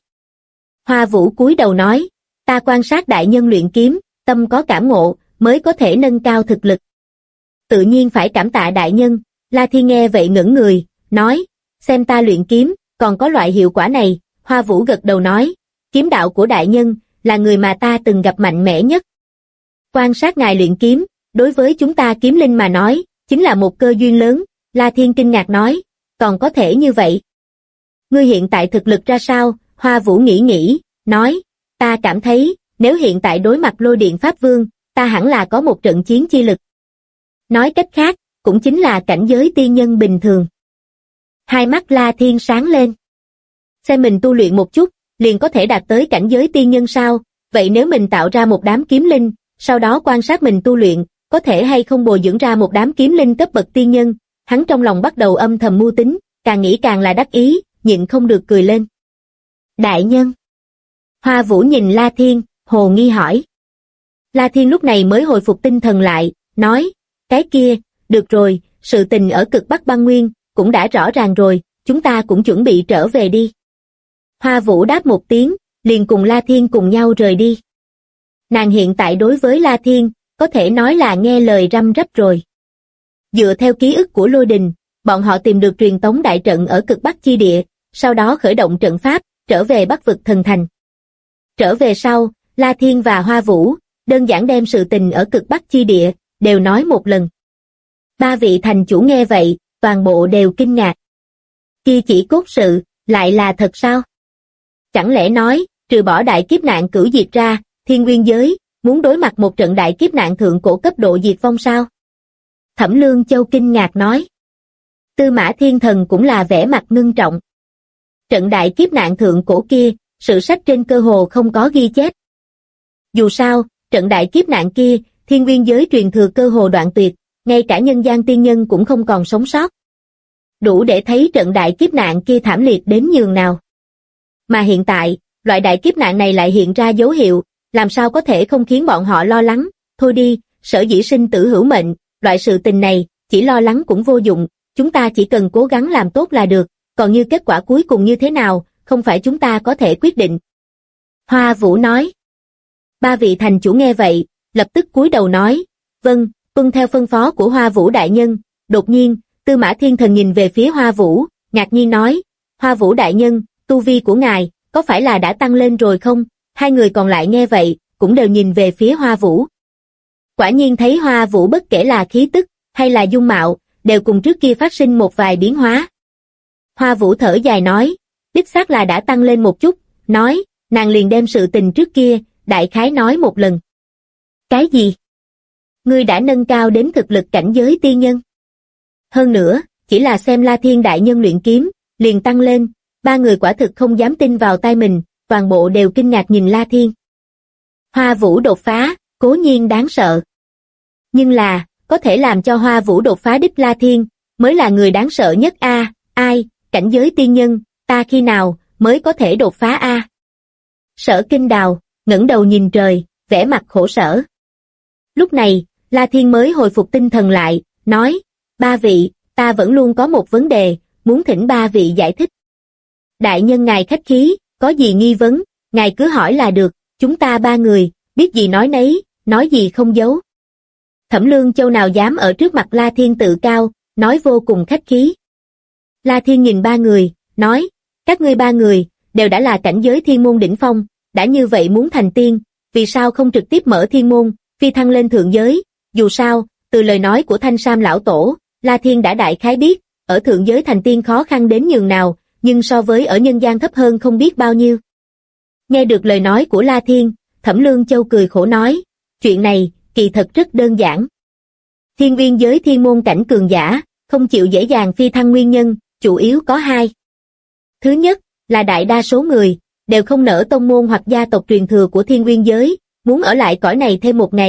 Hoa Vũ cúi đầu nói, ta quan sát đại nhân luyện kiếm, tâm có cảm ngộ, mới có thể nâng cao thực lực. Tự nhiên phải cảm tạ đại nhân. La Thiên nghe vậy ngẩng người, nói, xem ta luyện kiếm, còn có loại hiệu quả này. Hoa Vũ gật đầu nói, kiếm đạo của đại nhân, là người mà ta từng gặp mạnh mẽ nhất. Quan sát ngài luyện kiếm, đối với chúng ta kiếm linh mà nói, chính là một cơ duyên lớn. La Thiên kinh ngạc nói, còn có thể như vậy. Ngươi hiện tại thực lực ra sao? Hoa Vũ nghĩ, nói, ta cảm thấy, nếu hiện tại đối mặt Lôi Điện Pháp Vương, ta hẳn là có một trận chiến chi lực. Nói cách khác, cũng chính là cảnh giới tiên nhân bình thường. Hai mắt La Thiên sáng lên. Xem mình tu luyện một chút, liền có thể đạt tới cảnh giới tiên nhân sao? Vậy nếu mình tạo ra một đám kiếm linh, sau đó quan sát mình tu luyện, có thể hay không bồi dưỡng ra một đám kiếm linh cấp bậc tiên nhân? Hắn trong lòng bắt đầu âm thầm mưu tính, càng nghĩ càng là đắc ý, nhịn không được cười lên. Đại nhân. Hoa Vũ nhìn La Thiên, hồ nghi hỏi. La Thiên lúc này mới hồi phục tinh thần lại, nói, cái kia, được rồi, sự tình ở cực Bắc Băng Nguyên, cũng đã rõ ràng rồi, chúng ta cũng chuẩn bị trở về đi. Hoa Vũ đáp một tiếng, liền cùng La Thiên cùng nhau rời đi. Nàng hiện tại đối với La Thiên, có thể nói là nghe lời răm rắp rồi. Dựa theo ký ức của Lôi Đình, bọn họ tìm được truyền tống đại trận ở cực Bắc chi địa, sau đó khởi động trận pháp, trở về Bắc vực thần thành. Trở về sau, La Thiên và Hoa Vũ, đơn giản đem sự tình ở cực Bắc chi địa, đều nói một lần. Ba vị thành chủ nghe vậy, toàn bộ đều kinh ngạc. Kia chỉ cốt sự, lại là thật sao? Chẳng lẽ nói, trừ bỏ đại kiếp nạn cửu diệt ra, thiên nguyên giới, muốn đối mặt một trận đại kiếp nạn thượng cổ cấp độ diệt vong sao? Thẩm Lương Châu kinh ngạc nói. Tư Mã Thiên Thần cũng là vẻ mặt ngưng trọng. Trận đại kiếp nạn thượng cổ kia, sử sách trên cơ hồ không có ghi chép. Dù sao, trận đại kiếp nạn kia, thiên nguyên giới truyền thừa cơ hồ đoạn tuyệt, ngay cả nhân gian tiên nhân cũng không còn sống sót. Đủ để thấy trận đại kiếp nạn kia thảm liệt đến nhường nào. Mà hiện tại, loại đại kiếp nạn này lại hiện ra dấu hiệu, làm sao có thể không khiến bọn họ lo lắng? Thôi đi, sở dĩ sinh tử hữu mệnh, loại sự tình này, chỉ lo lắng cũng vô dụng, chúng ta chỉ cần cố gắng làm tốt là được, còn như kết quả cuối cùng như thế nào, không phải chúng ta có thể quyết định. Hoa Vũ nói. Ba vị thành chủ nghe vậy, lập tức cúi đầu nói, vâng, tuân theo phân phó của Hoa Vũ đại nhân. Đột nhiên, Tư Mã Thiên Thần nhìn về phía Hoa Vũ, ngạc nhiên nói, Hoa Vũ đại nhân, tu vi của ngài, có phải là đã tăng lên rồi không? Hai người còn lại nghe vậy, cũng đều nhìn về phía Hoa Vũ. Quả nhiên thấy Hoa Vũ bất kể là khí tức, hay là dung mạo, đều cùng trước kia phát sinh một vài biến hóa. Hoa Vũ thở dài nói, đích xác là đã tăng lên một chút, nói, nàng liền đem sự tình trước kia, đại khái nói một lần. Cái gì? Ngươi đã nâng cao đến thực lực cảnh giới tiên nhân. Hơn nữa, chỉ là xem La Thiên đại nhân luyện kiếm, liền tăng lên, ba người quả thực không dám tin vào tai mình, toàn bộ đều kinh ngạc nhìn La Thiên. Hoa Vũ đột phá, cố nhiên đáng sợ. Nhưng là, có thể làm cho Hoa Vũ đột phá đích La Thiên, mới là người đáng sợ nhất a. Ai, cảnh giới tiên nhân, ta khi nào mới có thể đột phá a? Sở Kinh Đào ngẩng đầu nhìn trời, vẻ mặt khổ sở. Lúc này, La Thiên mới hồi phục tinh thần lại, nói, ba vị, ta vẫn luôn có một vấn đề, muốn thỉnh ba vị giải thích. Đại nhân ngài khách khí, có gì nghi vấn, ngài cứ hỏi là được, chúng ta ba người, biết gì nói nấy, nói gì không giấu. Thẩm Lương Châu nào dám ở trước mặt La Thiên tự cao, nói vô cùng khách khí. La Thiên nhìn ba người, nói, các ngươi ba người, đều đã là cảnh giới thiên môn đỉnh phong, đã như vậy muốn thành tiên, vì sao không trực tiếp mở thiên môn, phi thăng lên thượng giới? Dù sao, từ lời nói của Thanh Sam lão tổ, La Thiên đã đại khái biết, ở thượng giới thành tiên khó khăn đến nhường nào, nhưng so với ở nhân gian thấp hơn không biết bao nhiêu. Nghe được lời nói của La Thiên, Thẩm Lương Châu cười khổ nói, chuyện này, kỳ thật rất đơn giản. Thiên nguyên giới thiên môn cảnh cường giả, không chịu dễ dàng phi thăng nguyên nhân, chủ yếu có hai. Thứ nhất, là đại đa số người, đều không nỡ tông môn hoặc gia tộc truyền thừa của thiên nguyên giới, muốn ở lại cõi này thêm một ngày,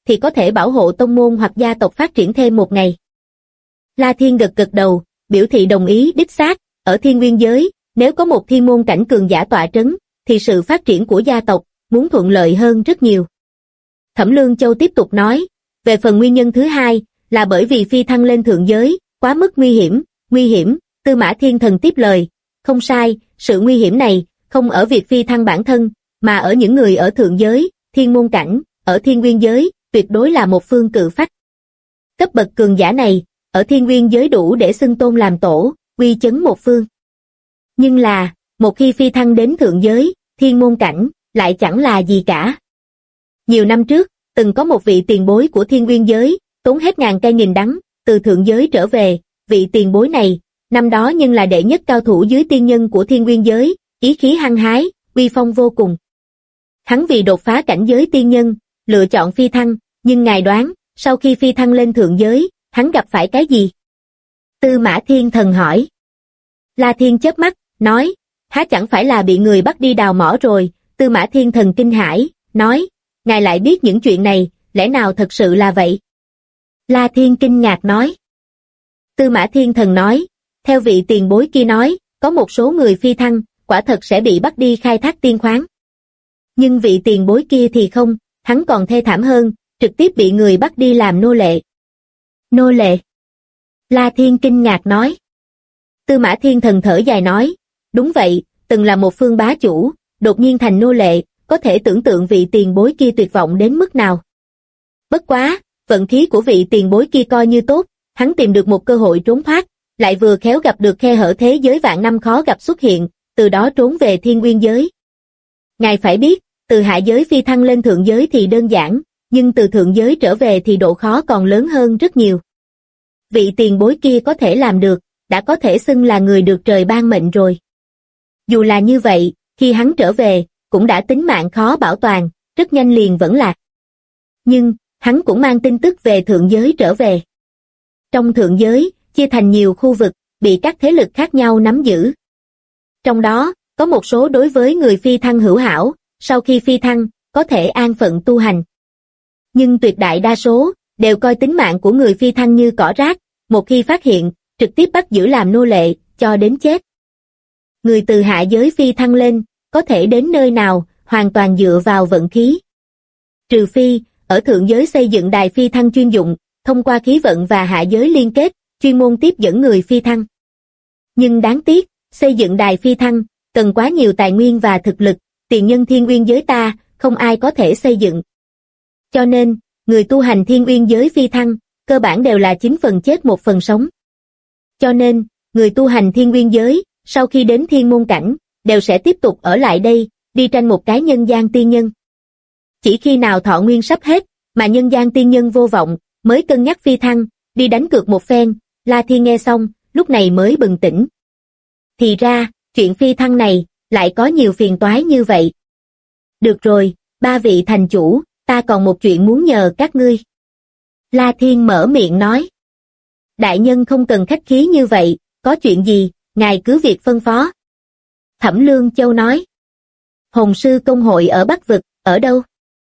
thì có thể bảo hộ tông môn hoặc gia tộc phát triển thêm một ngày. La Thiên gật gật đầu, biểu thị đồng ý. Đích xác, ở thiên nguyên giới, nếu có một thiên môn cảnh cường giả tọa trấn, thì sự phát triển của gia tộc muốn thuận lợi hơn rất nhiều. Thẩm Lương Châu tiếp tục nói, về phần nguyên nhân thứ hai, là bởi vì phi thăng lên thượng giới, quá mức nguy hiểm, Tư Mã Thiên Thần tiếp lời, không sai, sự nguy hiểm này, không ở việc phi thăng bản thân, mà ở những người ở thượng giới, thiên môn cảnh, ở thiên nguyên giới, tuyệt đối là một phương cự phách. Cấp bậc cường giả này, ở thiên nguyên giới đủ để xưng tôn làm tổ, uy chấn một phương. Nhưng là, một khi phi thăng đến thượng giới, thiên môn cảnh, lại chẳng là gì cả. Nhiều năm trước, từng có một vị tiền bối của thiên nguyên giới, tốn hết ngàn cây nghìn đắng, từ thượng giới trở về, vị tiền bối này, năm đó nhưng là đệ nhất cao thủ dưới tiên nhân của thiên nguyên giới, ý khí hăng hái, uy phong vô cùng. Hắn vì đột phá cảnh giới tiên nhân, lựa chọn phi thăng, nhưng ngài đoán, sau khi phi thăng lên thượng giới, hắn gặp phải cái gì? Tư Mã Thiên Thần hỏi. La Thiên chớp mắt, nói, há chẳng phải là bị người bắt đi đào mỏ rồi? Tư Mã Thiên Thần kinh hãi, nói, ngài lại biết những chuyện này, lẽ nào thật sự là vậy? La Thiên kinh ngạc nói. Tư Mã Thiên Thần nói, theo vị tiền bối kia nói, có một số người phi thăng, quả thật sẽ bị bắt đi khai thác tiên khoáng. Nhưng vị tiền bối kia thì không, hắn còn thê thảm hơn, trực tiếp bị người bắt đi làm nô lệ. Nô lệ? La Thiên kinh ngạc nói. Tư Mã Thiên Thần thở dài nói, đúng vậy, từng là một phương bá chủ, đột nhiên thành nô lệ, có thể tưởng tượng vị tiền bối kia tuyệt vọng đến mức nào. Bất quá, vận khí của vị tiền bối kia coi như tốt, hắn tìm được một cơ hội trốn thoát, lại vừa khéo gặp được khe hở thế giới vạn năm khó gặp xuất hiện, từ đó trốn về thiên nguyên giới. Ngài phải biết, từ hạ giới phi thăng lên thượng giới thì đơn giản, nhưng từ thượng giới trở về thì độ khó còn lớn hơn rất nhiều. Vị tiền bối kia có thể làm được, đã có thể xưng là người được trời ban mệnh rồi. Dù là như vậy, khi hắn trở về, cũng đã tính mạng khó bảo toàn, rất nhanh liền vẫn lạc. Nhưng, hắn cũng mang tin tức về thượng giới trở về. Trong thượng giới, chia thành nhiều khu vực, bị các thế lực khác nhau nắm giữ. Trong đó, có một số đối với người phi thăng hữu hảo, sau khi phi thăng, có thể an phận tu hành. Nhưng tuyệt đại đa số, đều coi tính mạng của người phi thăng như cỏ rác, một khi phát hiện, trực tiếp bắt giữ làm nô lệ, cho đến chết. Người từ hạ giới phi thăng lên, có thể đến nơi nào, hoàn toàn dựa vào vận khí. Trừ phi, ở thượng giới xây dựng đài phi thăng chuyên dụng, thông qua khí vận và hạ giới liên kết, chuyên môn tiếp dẫn người phi thăng. Nhưng đáng tiếc, xây dựng đài phi thăng, cần quá nhiều tài nguyên và thực lực, tiền nhân thiên nguyên giới ta, không ai có thể xây dựng. Cho nên, người tu hành thiên nguyên giới phi thăng, cơ bản đều là 9 phần chết 1 phần sống. Cho nên, người tu hành thiên nguyên giới, sau khi đến thiên môn cảnh, đều sẽ tiếp tục ở lại đây, đi tranh một cái nhân gian tiên nhân. Chỉ khi nào thọ nguyên sắp hết, mà nhân gian tiên nhân vô vọng, mới cân nhắc phi thăng, đi đánh cược một phen. La Thiên nghe xong, lúc này mới bừng tỉnh. Thì ra, chuyện phi thăng này, lại có nhiều phiền toái như vậy. Được rồi, 3 vị thành chủ, ta còn một chuyện muốn nhờ các ngươi. La Thiên mở miệng nói. Đại nhân không cần khách khí như vậy, có chuyện gì, ngài cứ việc phân phó. Thẩm Lương Châu nói. Hồn sư công hội ở Bắc Vực, ở đâu?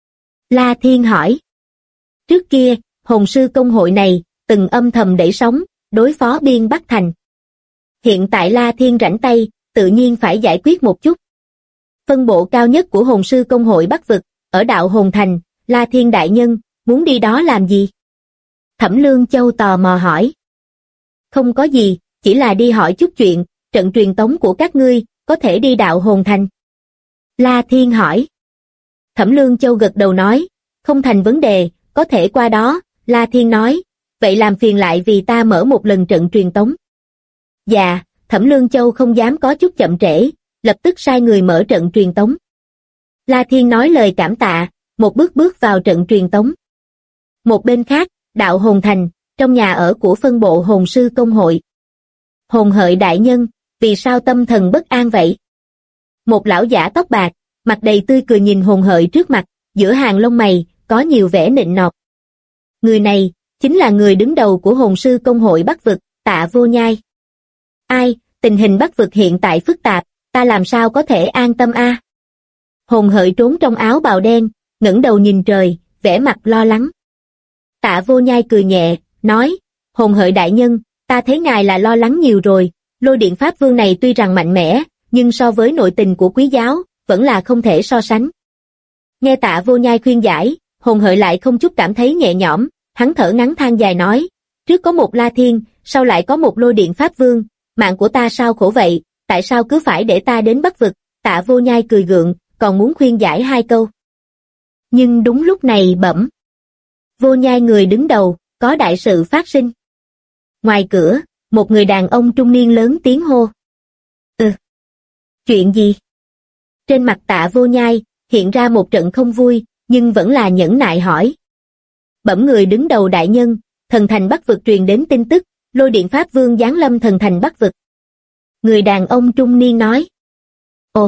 La Thiên hỏi. Trước kia, hồn sư công hội này, từng âm thầm đẩy sóng, đối phó biên Bắc Thành. Hiện tại La Thiên rảnh tay, tự nhiên phải giải quyết một chút. Phân bộ cao nhất của hồn sư công hội Bắc Vực, ở đạo Hồn Thành, La Thiên đại nhân, muốn đi đó làm gì? Thẩm Lương Châu tò mò hỏi. Không có gì, chỉ là đi hỏi chút chuyện, trận truyền tống của các ngươi, có thể đi đạo Hồn Thành. La Thiên hỏi. Thẩm Lương Châu gật đầu nói, không thành vấn đề, có thể qua đó. La Thiên nói, vậy làm phiền lại vì ta mở một lần trận truyền tống. Dạ, Thẩm Lương Châu không dám có chút chậm trễ, lập tức sai người mở trận truyền tống. La Thiên nói lời cảm tạ, một bước bước vào trận truyền tống. Một bên khác, đạo Hồn Thành, trong nhà ở của phân bộ hồn sư công hội. Hồn Hợi đại nhân, vì sao tâm thần bất an vậy? Một lão giả tóc bạc, mặt đầy tươi cười nhìn Hồn Hợi trước mặt, giữa hàng lông mày, có nhiều vẻ nịnh nọt. Người này, chính là người đứng đầu của hồn sư công hội Bắc Vực, Tạ Vô Nhai. Ai, tình hình Bắc Vực hiện tại phức tạp, ta làm sao có thể an tâm a? Hồn Hợi trốn trong áo bào đen, ngẩng đầu nhìn trời, vẻ mặt lo lắng. Tạ Vô Nhai cười nhẹ, nói, Hồn Hợi đại nhân, ta thấy ngài là lo lắng nhiều rồi, lôi điện pháp vương này tuy rằng mạnh mẽ, nhưng so với nội tình của quý giáo, vẫn là không thể so sánh. Nghe Tạ Vô Nhai khuyên giải, Hồn Hợi lại không chút cảm thấy nhẹ nhõm, hắn thở ngắn than dài nói, trước có một La Thiên, sau lại có một lôi điện pháp vương, mạng của ta sao khổ vậy, tại sao cứ phải để ta đến Bắc vực? Tạ Vô Nhai cười gượng, còn muốn khuyên giải hai câu. Nhưng đúng lúc này bẩm. Vô Nhai người đứng đầu, có đại sự phát sinh. Ngoài cửa, một người đàn ông trung niên lớn tiếng hô. Chuyện gì? Trên mặt Tạ Vô Nhai, hiện ra một trận không vui, nhưng vẫn là nhẫn nại hỏi. Bẩm người đứng đầu đại nhân, thần thành Bắc vực truyền đến tin tức, lôi điện pháp vương giáng lâm thần thành Bắc vực. Người đàn ông trung niên nói. Ồ!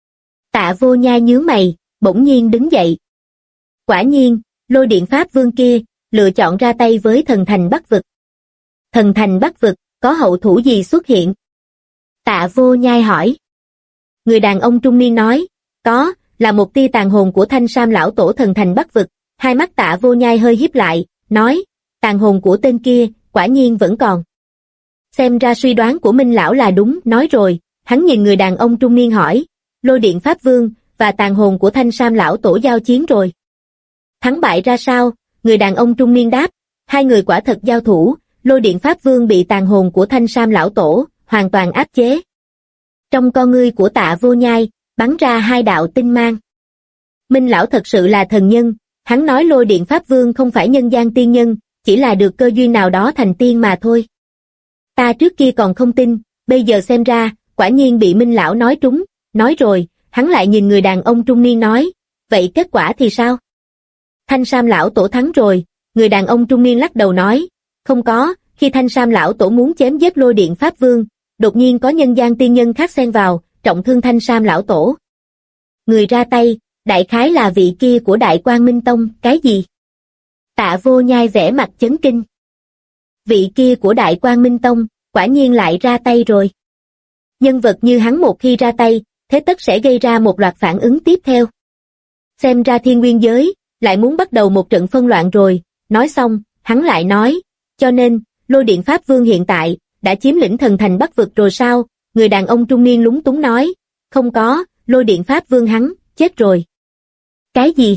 Tạ Vô Nhai nhướng mày, bỗng nhiên đứng dậy. Quả nhiên, lôi điện pháp vương kia, lựa chọn ra tay với thần thành Bắc vực. Thần thành Bắc vực, có hậu thủ gì xuất hiện? Tạ Vô Nhai hỏi. Người đàn ông trung niên nói, có, là một tia tàn hồn của Thanh Sam lão tổ thần thành Bắc vực. Hai mắt Tạ Vô Nhai hơi híp lại, nói, tàn hồn của tên kia, quả nhiên vẫn còn. Xem ra suy đoán của Minh lão là đúng, nói rồi, hắn nhìn người đàn ông trung niên hỏi, lôi điện pháp vương, và tàn hồn của Thanh Sam lão tổ giao chiến rồi. Thắng bại ra sao? Người đàn ông trung niên đáp, hai người quả thật giao thủ, lôi điện pháp vương bị tàn hồn của Thanh Sam lão tổ, hoàn toàn áp chế. Trong con ngươi của Tạ Vô Nhai, bắn ra hai đạo tinh mang. Minh lão thật sự là thần nhân, hắn nói lôi điện pháp vương không phải nhân gian tiên nhân, chỉ là được cơ duyên nào đó thành tiên mà thôi. Ta trước kia còn không tin, bây giờ xem ra, quả nhiên bị Minh lão nói trúng, nói rồi, hắn lại nhìn người đàn ông trung niên nói, vậy kết quả thì sao? Thanh Sam lão tổ thắng rồi, người đàn ông trung niên lắc đầu nói, không có, khi Thanh Sam lão tổ muốn chém giết lôi điện pháp vương, đột nhiên có nhân gian tiên nhân khác xen vào, trọng thương Thanh Sam lão tổ. Người ra tay, đại khái là vị kia của Đại Quang Minh Tông, cái gì? Tạ Vô Nhai vẻ mặt chấn kinh. Vị kia của Đại Quang Minh Tông, quả nhiên lại ra tay rồi. Nhân vật như hắn một khi ra tay, thế tất sẽ gây ra một loạt phản ứng tiếp theo. Xem ra Thiên Nguyên giới, lại muốn bắt đầu một trận phân loạn rồi, nói xong, hắn lại nói, cho nên, lôi điện pháp vương hiện tại, đã chiếm lĩnh thần thành Bắc vực rồi sao? Người đàn ông trung niên lúng túng nói, không có, lôi điện pháp vương hắn, chết rồi. Cái gì?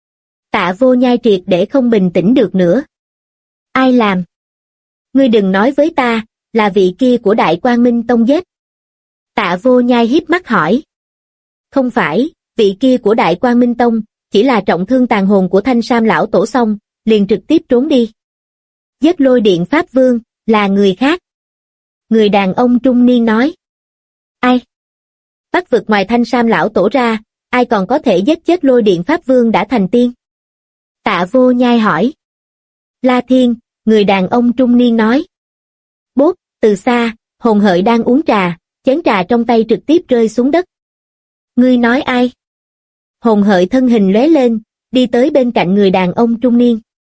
Tạ Vô Nhai triệt để không bình tĩnh được nữa. Ai làm? Ngươi đừng nói với ta, là vị kia của Đại Quang Minh Tông giết. Tạ Vô Nhai híp mắt hỏi. Không phải, vị kia của Đại Quang Minh Tông, chỉ là trọng thương tàn hồn của Thanh Sam lão tổ xong, liền trực tiếp trốn đi. Giết lôi điện pháp vương, là người khác. Người đàn ông trung niên nói. Ai? Bắc vực ngoài Thanh Sam lão tổ ra, ai còn có thể giết chết lôi điện pháp vương đã thành tiên? Tạ Vô Nhai hỏi. La Thiên, người đàn ông trung niên nói. Bốp, từ xa, Hồn Hợi đang uống trà, chén trà trong tay trực tiếp rơi xuống đất. Ngươi nói ai? Hồn Hợi thân hình lóe lên, đi tới bên cạnh người đàn ông trung niên.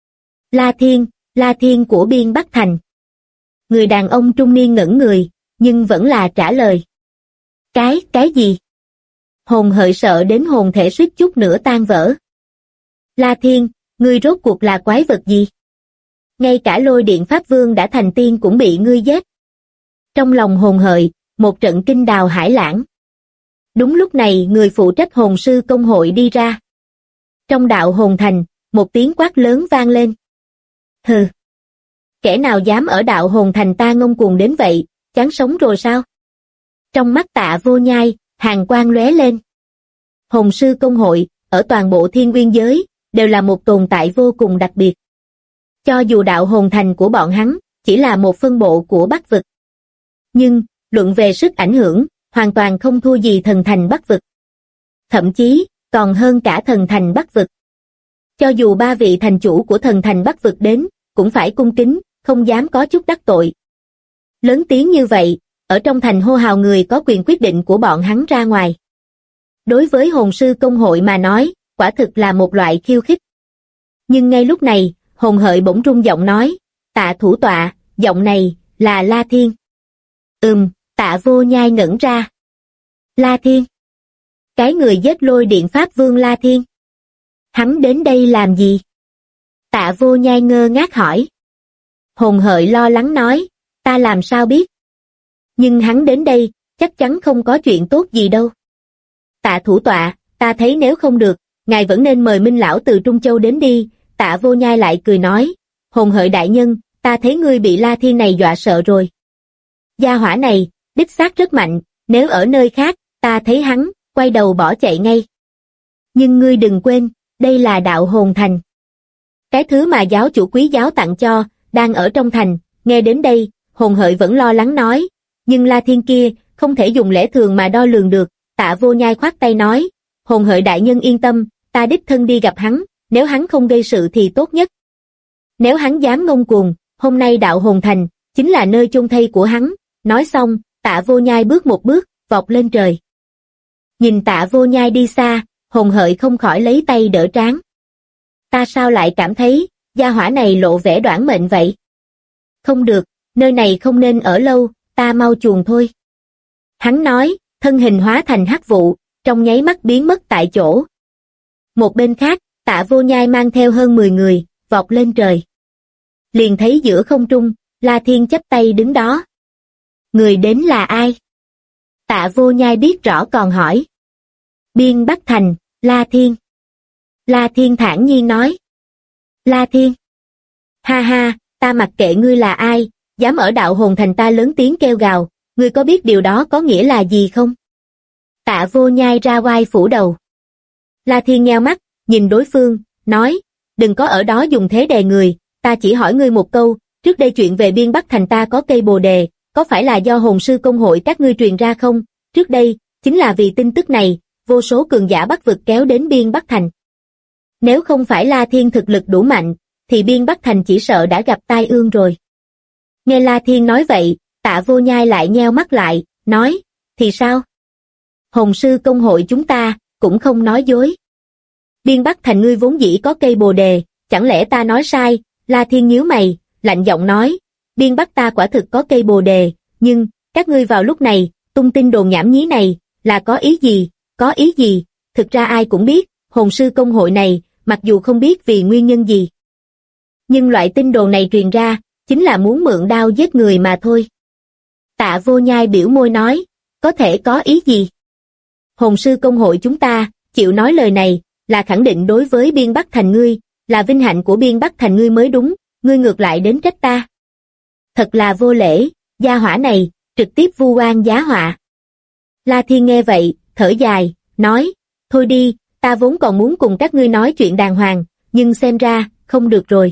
La Thiên của Biên Bắc Thành. Người đàn ông trung niên ngẩn người, nhưng vẫn là trả lời. Cái gì? Hồn Hợi sợ đến hồn thể suýt chút nữa tan vỡ. La Thiên, ngươi rốt cuộc là quái vật gì? Ngay cả lôi điện pháp vương đã thành tiên cũng bị ngươi giết. Trong lòng Hồn Hợi, một trận kinh đào hải lãng. Đúng lúc này người phụ trách hồn sư công hội đi ra. Trong đạo hồn thành, một tiếng quát lớn vang lên. Hừ! Kẻ nào dám ở đạo hồn thành ta ngông cuồng đến vậy, chán sống rồi sao? Trong mắt Tạ Vô Nhai, hàn quang lóe lên. Hồn sư công hội, ở toàn bộ Thiên Nguyên giới, đều là một tồn tại vô cùng đặc biệt. Cho dù đạo hồn thành của bọn hắn, chỉ là một phân bộ của Bắc vực. Nhưng, luận về sức ảnh hưởng, hoàn toàn không thua gì thần thành Bắc vực. Thậm chí, còn hơn cả thần thành Bắc vực. Cho dù ba vị thành chủ của thần thành Bắc vực đến, cũng phải cung kính, không dám có chút đắc tội. Lớn tiếng như vậy, ở trong thành hô hào người có quyền quyết định của bọn hắn ra ngoài. Đối với hồn sư công hội mà nói, quả thực là một loại khiêu khích. Nhưng ngay lúc này, Hồn Hợi bỗng rung giọng nói, Tạ thủ tọa, giọng này, là La Thiên. Tạ Vô Nhai ngẩn ra. La Thiên? Cái người giết lôi điện pháp vương La Thiên? Hắn đến đây làm gì? Tạ Vô Nhai ngơ ngác hỏi. Hồn Hợi lo lắng nói, ta làm sao biết? Nhưng hắn đến đây, chắc chắn không có chuyện tốt gì đâu. Tạ thủ tọa, ta thấy nếu không được, ngài vẫn nên mời Minh Lão từ Trung Châu đến đi. Tạ Vô Nhai lại cười nói, Hồn Hợi đại nhân, ta thấy ngươi bị La Thiên này dọa sợ rồi. Gia hỏa này, đích xác rất mạnh, nếu ở nơi khác, ta thấy hắn, quay đầu bỏ chạy ngay. Nhưng ngươi đừng quên, đây là đạo hồn thành. Cái thứ mà giáo chủ quý giáo tặng cho, đang ở trong thành. Nghe đến đây, Hồn Hợi vẫn lo lắng nói, nhưng La Thiên kia, không thể dùng lẽ thường mà đo lường được. Tạ Vô Nhai khoát tay nói, Hồn Hợi đại nhân yên tâm, ta đích thân đi gặp hắn, nếu hắn không gây sự thì tốt nhất. Nếu hắn dám ngông cuồng, hôm nay đạo hồn thành, chính là nơi chôn thây của hắn. Nói xong, Tạ Vô Nhai bước một bước, vọt lên trời. Nhìn Tạ Vô Nhai đi xa, Hồn Hợi không khỏi lấy tay đỡ trán. Ta sao lại cảm thấy, gia hỏa này lộ vẻ đoản mệnh vậy? Không được, nơi này không nên ở lâu, ta mau chuồn thôi. Hắn nói, thân hình hóa thành hắc vụ, trong nháy mắt biến mất tại chỗ. Một bên khác, Tạ Vô Nhai mang theo hơn 10 người, vọt lên trời. Liền thấy giữa không trung, La Thiên chắp tay đứng đó. Người đến là ai? Tạ Vô Nhai biết rõ còn hỏi. Biên Bắc Thành, La Thiên. La Thiên thản nhiên nói. La Thiên. Ha ha, ta mặc kệ ngươi là ai, dám ở đạo hồn thành ta lớn tiếng kêu gào, ngươi có biết điều đó có nghĩa là gì không? Tạ Vô Nhai ra oai phủ đầu. La Thiên nheo mắt, nhìn đối phương, nói, đừng có ở đó dùng thế đè người, ta chỉ hỏi ngươi một câu, trước đây chuyện về Biên Bắc Thành ta có cây bồ đề, có phải là do hồn sư công hội các ngươi truyền ra không? Trước đây, chính là vì tin tức này, vô số cường giả Bắc vực kéo đến Biên Bắc Thành. Nếu không phải La Thiên thực lực đủ mạnh, thì Biên Bắc Thành chỉ sợ đã gặp tai ương rồi. Nghe La Thiên nói vậy, Tạ Vô Nhai lại nheo mắt lại, nói, thì sao? Hồn sư công hội chúng ta, cũng không nói dối. Biên Bắc Thành ngươi vốn dĩ có cây bồ đề, chẳng lẽ ta nói sai? La Thiên nhíu mày, lạnh giọng nói, Biên Bắc ta quả thực có cây bồ đề, nhưng, các ngươi vào lúc này, tung tin đồn nhảm nhí này, là có ý gì? Có ý gì? Thực ra ai cũng biết, hồn sư công hội này, mặc dù không biết vì nguyên nhân gì. Nhưng loại tin đồn này truyền ra, chính là muốn mượn đao giết người mà thôi. Tạ Vô Nhai biểu môi nói, có thể có ý gì? Hồn sư công hội chúng ta, chịu nói lời này, là khẳng định đối với Biên Bắc Thành ngươi, là vinh hạnh của Biên Bắc Thành ngươi mới đúng, ngươi ngược lại đến trách ta. Thật là vô lễ, gia hỏa này, trực tiếp vu oan giá họa. La Thiên nghe vậy, thở dài, nói, thôi đi, ta vốn còn muốn cùng các ngươi nói chuyện đàng hoàng, nhưng xem ra, không được rồi.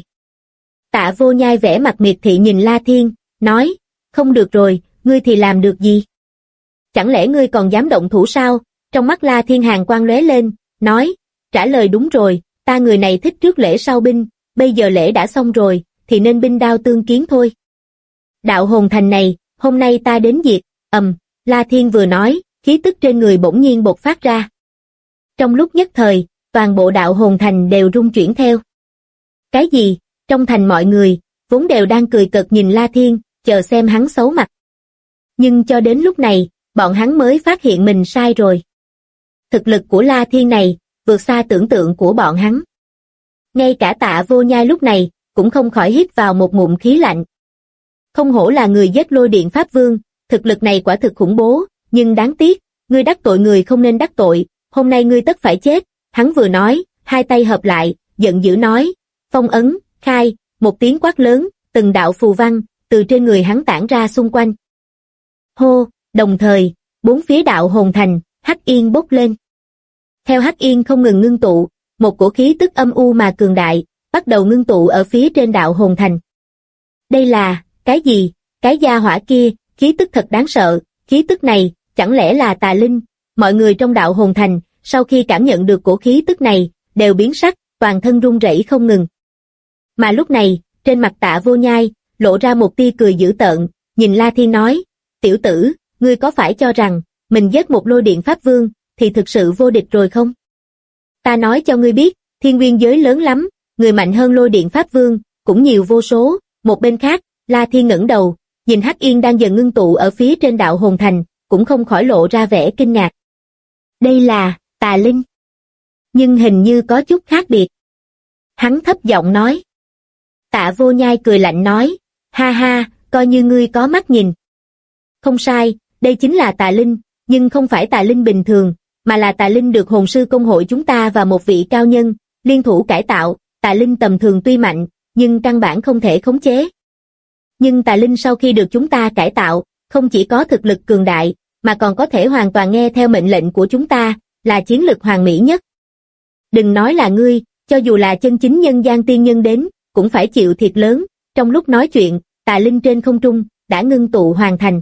Tạ Vô Nhai vẻ mặt miệt thị nhìn La Thiên, nói, không được rồi, ngươi thì làm được gì? Chẳng lẽ ngươi còn dám động thủ sao? Trong mắt La Thiên hàn quang lóe lên, nói, trả lời đúng rồi, ta người này thích trước lễ sau binh, bây giờ lễ đã xong rồi, thì nên binh đao tương kiến thôi. Đạo hồn thành này, hôm nay ta đến diệt, La Thiên vừa nói, khí tức trên người bỗng nhiên bộc phát ra. Trong lúc nhất thời, toàn bộ đạo hồn thành đều rung chuyển theo. Cái gì? Trong thành mọi người, vốn đều đang cười cợt nhìn La Thiên, chờ xem hắn xấu mặt. Nhưng cho đến lúc này, bọn hắn mới phát hiện mình sai rồi. Thực lực của La Thiên này, vượt xa tưởng tượng của bọn hắn. Ngay cả Tạ Vô Nhai lúc này, cũng không khỏi hít vào một ngụm khí lạnh. Không hổ là người giết Lôi Điện Pháp Vương, thực lực này quả thực khủng bố, nhưng đáng tiếc, ngươi đắc tội người không nên đắc tội, hôm nay ngươi tất phải chết. Hắn vừa nói, hai tay hợp lại, giận dữ nói, phong ấn, khai, một tiếng quát lớn, từng đạo phù văn, từ trên người hắn tản ra xung quanh. Hô, đồng thời, bốn phía đạo hồn thành, hắc yên bốc lên. Theo hắc yên không ngừng ngưng tụ, một cổ khí tức âm u mà cường đại, bắt đầu ngưng tụ ở phía trên đạo hồn thành. Đây là, cái gì? Cái gia hỏa kia, khí tức thật đáng sợ, khí tức này, chẳng lẽ là tà linh? Mọi người trong đạo hồn thành, sau khi cảm nhận được cổ khí tức này, đều biến sắc, toàn thân run rẩy không ngừng. Mà lúc này, trên mặt Tạ Vô Nhai, lộ ra một tia cười dữ tợn, nhìn La Thiên nói, tiểu tử, ngươi có phải cho rằng, mình giết một Lôi Điện Pháp Vương, thì thực sự vô địch rồi không? Ta nói cho ngươi biết, thiên nguyên giới lớn lắm, người mạnh hơn Lôi Điện Pháp Vương, cũng nhiều vô số. Một bên khác, La Thiên ngẩng đầu, nhìn hắc yên đang dần ngưng tụ ở phía trên đạo hồn thành, cũng không khỏi lộ ra vẻ kinh ngạc. Đây là, tà linh. Nhưng hình như có chút khác biệt. Hắn thấp giọng nói. Tạ Vô Nhai cười lạnh nói, ha ha, coi như ngươi có mắt nhìn. Không sai, đây chính là tà linh, nhưng không phải tà linh bình thường, mà là tà linh được hồn sư công hội chúng ta và một vị cao nhân liên thủ cải tạo. Tà linh tầm thường tuy mạnh, nhưng căn bản không thể khống chế. Nhưng tà linh sau khi được chúng ta cải tạo, không chỉ có thực lực cường đại, mà còn có thể hoàn toàn nghe theo mệnh lệnh của chúng ta, là chiến lực hoàn mỹ nhất. Đừng nói là ngươi, cho dù là chân chính nhân gian tiên nhân đến, cũng phải chịu thiệt lớn. Trong lúc nói chuyện, tà linh trên không trung đã ngưng tụ hoàn thành.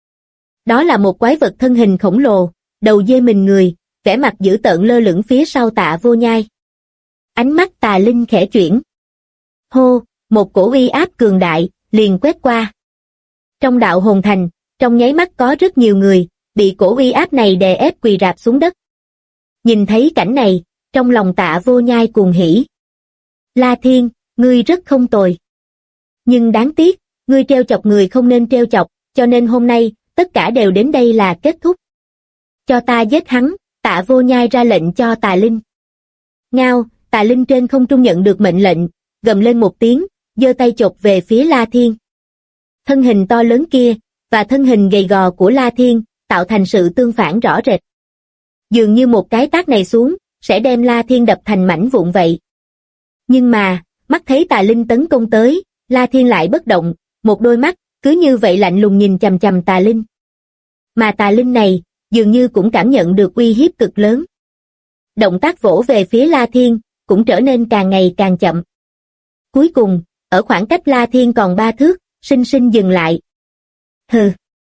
Đó là một quái vật thân hình khổng lồ, đầu dê mình người, vẻ mặt dữ tợn lơ lửng phía sau Tạ Vô Nhai. Ánh mắt tà linh khẽ chuyển. Hô, một cổ uy áp cường đại liền quét qua. Trong đạo hồn thành, trong nháy mắt có rất nhiều người bị cổ uy áp này đè ép quỳ rạp xuống đất. Nhìn thấy cảnh này, trong lòng Tạ Vô Nhai cuồng hỉ. La Thiên, ngươi rất không tồi. Nhưng đáng tiếc, ngươi trêu chọc người không nên trêu chọc, cho nên hôm nay, tất cả đều đến đây là kết thúc. Cho ta giết hắn. Tạ Vô Nhai ra lệnh cho tà linh. Ngao, tà linh trên không trung nhận được mệnh lệnh, gầm lên một tiếng, giơ tay chộp về phía La Thiên. Thân hình to lớn kia, và thân hình gầy gò của La Thiên, tạo thành sự tương phản rõ rệt. Dường như một cái tát này xuống, sẽ đem La Thiên đập thành mảnh vụn vậy. Nhưng mà, mắt thấy tà linh tấn công tới, La Thiên lại bất động, một đôi mắt, cứ như vậy lạnh lùng nhìn chằm chằm tà linh. Mà tà linh này, dường như cũng cảm nhận được uy hiếp cực lớn. Động tác vỗ về phía La Thiên, cũng trở nên càng ngày càng chậm. Cuối cùng, ở khoảng cách La Thiên còn 3 thước, sinh sinh dừng lại. Hừ!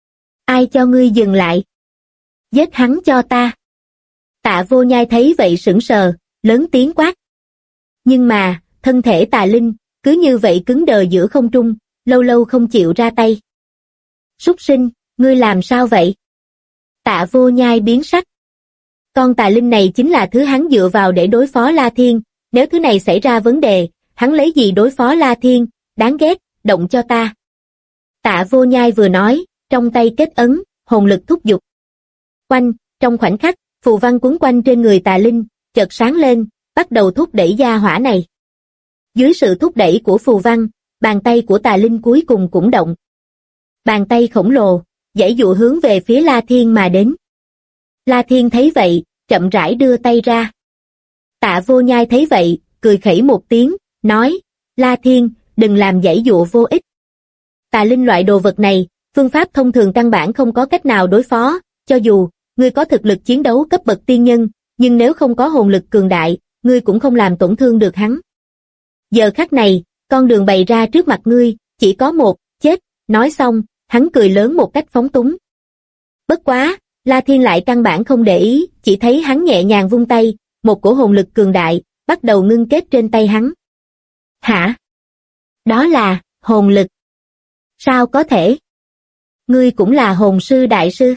Ai cho ngươi dừng lại? Giết hắn cho ta! Tạ Vô Nhai thấy vậy sững sờ, lớn tiếng quát. Nhưng mà, thân thể tà linh, cứ như vậy cứng đờ giữa không trung, lâu lâu không chịu ra tay. Súc sinh, ngươi làm sao vậy? Tạ Vô Nhai biến sắc. Con tà linh này chính là thứ hắn dựa vào để đối phó La Thiên, nếu thứ này xảy ra vấn đề, hắn lấy gì đối phó La Thiên, đáng ghét, động cho ta. Tạ Vô Nhai vừa nói, trong tay kết ấn, hồn lực thúc giục. Quanh, trong khoảnh khắc, phù văn quấn quanh trên người tà linh, chợt sáng lên, bắt đầu thúc đẩy gia hỏa này. Dưới sự thúc đẩy của phù văn, bàn tay của tà linh cuối cùng cũng động. Bàn tay khổng lồ, giãy dụa hướng về phía La Thiên mà đến. La Thiên thấy vậy, chậm rãi đưa tay ra. Tạ Vô Nhai thấy vậy, cười khẩy một tiếng, nói, La Thiên, đừng làm giãy dụa vô ích. Tà linh loại đồ vật này, phương pháp thông thường căn bản không có cách nào đối phó, cho dù, ngươi có thực lực chiến đấu cấp bậc tiên nhân, nhưng nếu không có hồn lực cường đại, ngươi cũng không làm tổn thương được hắn. Giờ khắc này, con đường bày ra trước mặt ngươi, chỉ có một, chết, nói xong, hắn cười lớn một cách phóng túng. Bất quá, La Thiên lại căn bản không để ý, chỉ thấy hắn nhẹ nhàng vung tay, một cổ hồn lực cường đại, bắt đầu ngưng kết trên tay hắn. Hả? Đó là, hồn lực. Sao có thể? Ngươi cũng là hồn sư đại sư?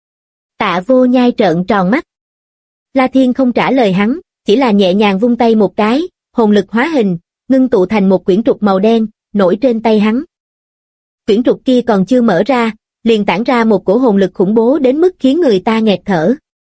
Tạ Vô Nhai trợn tròn mắt. La Thiên không trả lời hắn, chỉ là nhẹ nhàng vung tay một cái, hồn lực hóa hình, ngưng tụ thành một quyển trục màu đen, nổi trên tay hắn. Quyển trục kia còn chưa mở ra, liền tản ra một cổ hồn lực khủng bố đến mức khiến người ta nghẹt thở.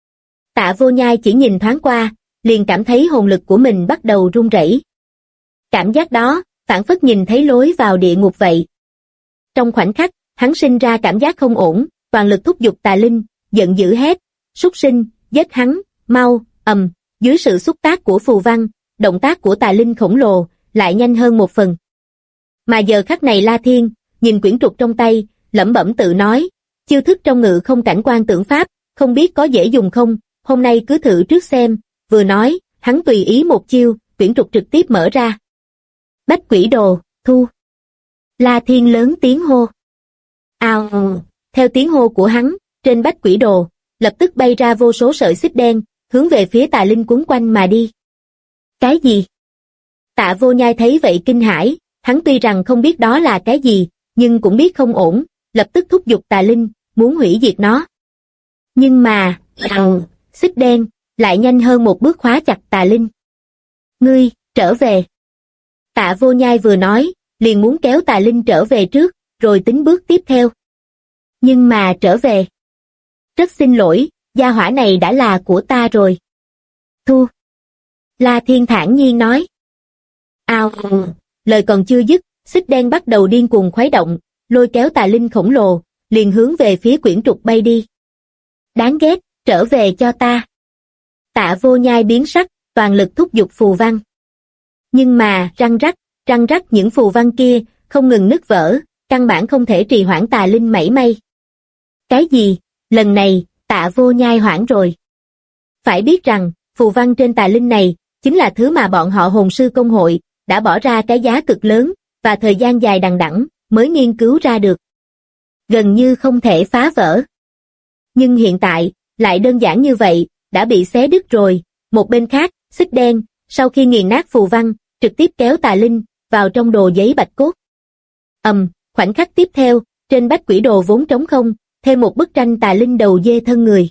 Tạ Vô Nhai chỉ nhìn thoáng qua, liền cảm thấy hồn lực của mình bắt đầu run rẩy. Cảm giác đó, phảng phất nhìn thấy lối vào địa ngục vậy. Trong khoảnh khắc, hắn sinh ra cảm giác không ổn, toàn lực thúc giục tà linh, giận dữ hét, súc sinh, giết hắn, mau, dưới sự xúc tác của phù văn, động tác của tà linh khổng lồ, lại nhanh hơn một phần. Mà giờ khắc này La Thiên, nhìn quyển trục trong tay, lẩm bẩm tự nói, chiêu thức trong ngự không cảnh quan tưởng pháp, không biết có dễ dùng không, hôm nay cứ thử trước xem, vừa nói, hắn tùy ý một chiêu, quyển trục trực tiếp mở ra. Bách quỷ đồ, thu. La Thiên lớn tiếng hô. Ào, theo tiếng hô của hắn, trên bách quỷ đồ, lập tức bay ra vô số sợi xích đen, hướng về phía tà linh cuốn quanh mà đi. Cái gì? Tạ Vô Nhai thấy vậy kinh hãi, hắn tuy rằng không biết đó là cái gì, nhưng cũng biết không ổn, lập tức thúc giục tà linh, muốn hủy diệt nó. Nhưng mà, xích đen, lại nhanh hơn một bước khóa chặt tà linh. Ngươi, trở về. Tạ Vô Nhai vừa nói, liền muốn kéo tà linh trở về trước, rồi tính bước tiếp theo. Nhưng mà trở về. Rất xin lỗi, gia hỏa này đã là của ta rồi. Thu. La Thiên thản nhiên nói. Ao, lời còn chưa dứt, xích đen bắt đầu điên cuồng khuấy động, lôi kéo tà linh khổng lồ, liền hướng về phía quyển trục bay đi. Đáng ghét, trở về cho ta. Tạ Vô Nhai biến sắc, toàn lực thúc giục phù văn. Nhưng mà, răng rắc những phù văn kia, không ngừng nứt vỡ, căn bản không thể trì hoãn tà linh mảy may. Cái gì? Lần này, Tạ Vô Nhai hoảng rồi. Phải biết rằng, phù văn trên tà linh này, chính là thứ mà bọn họ hồn sư công hội, đã bỏ ra cái giá cực lớn, và thời gian dài đằng đẵng mới nghiên cứu ra được. Gần như không thể phá vỡ. Nhưng hiện tại, lại đơn giản như vậy, đã bị xé đứt rồi. Một bên khác, xích đen, sau khi nghiền nát phù văn, trực tiếp kéo tà linh, vào trong đồ giấy bạch cốt. Khoảnh khắc tiếp theo, trên bách quỷ đồ vốn trống không, thêm một bức tranh tà linh đầu dê thân người.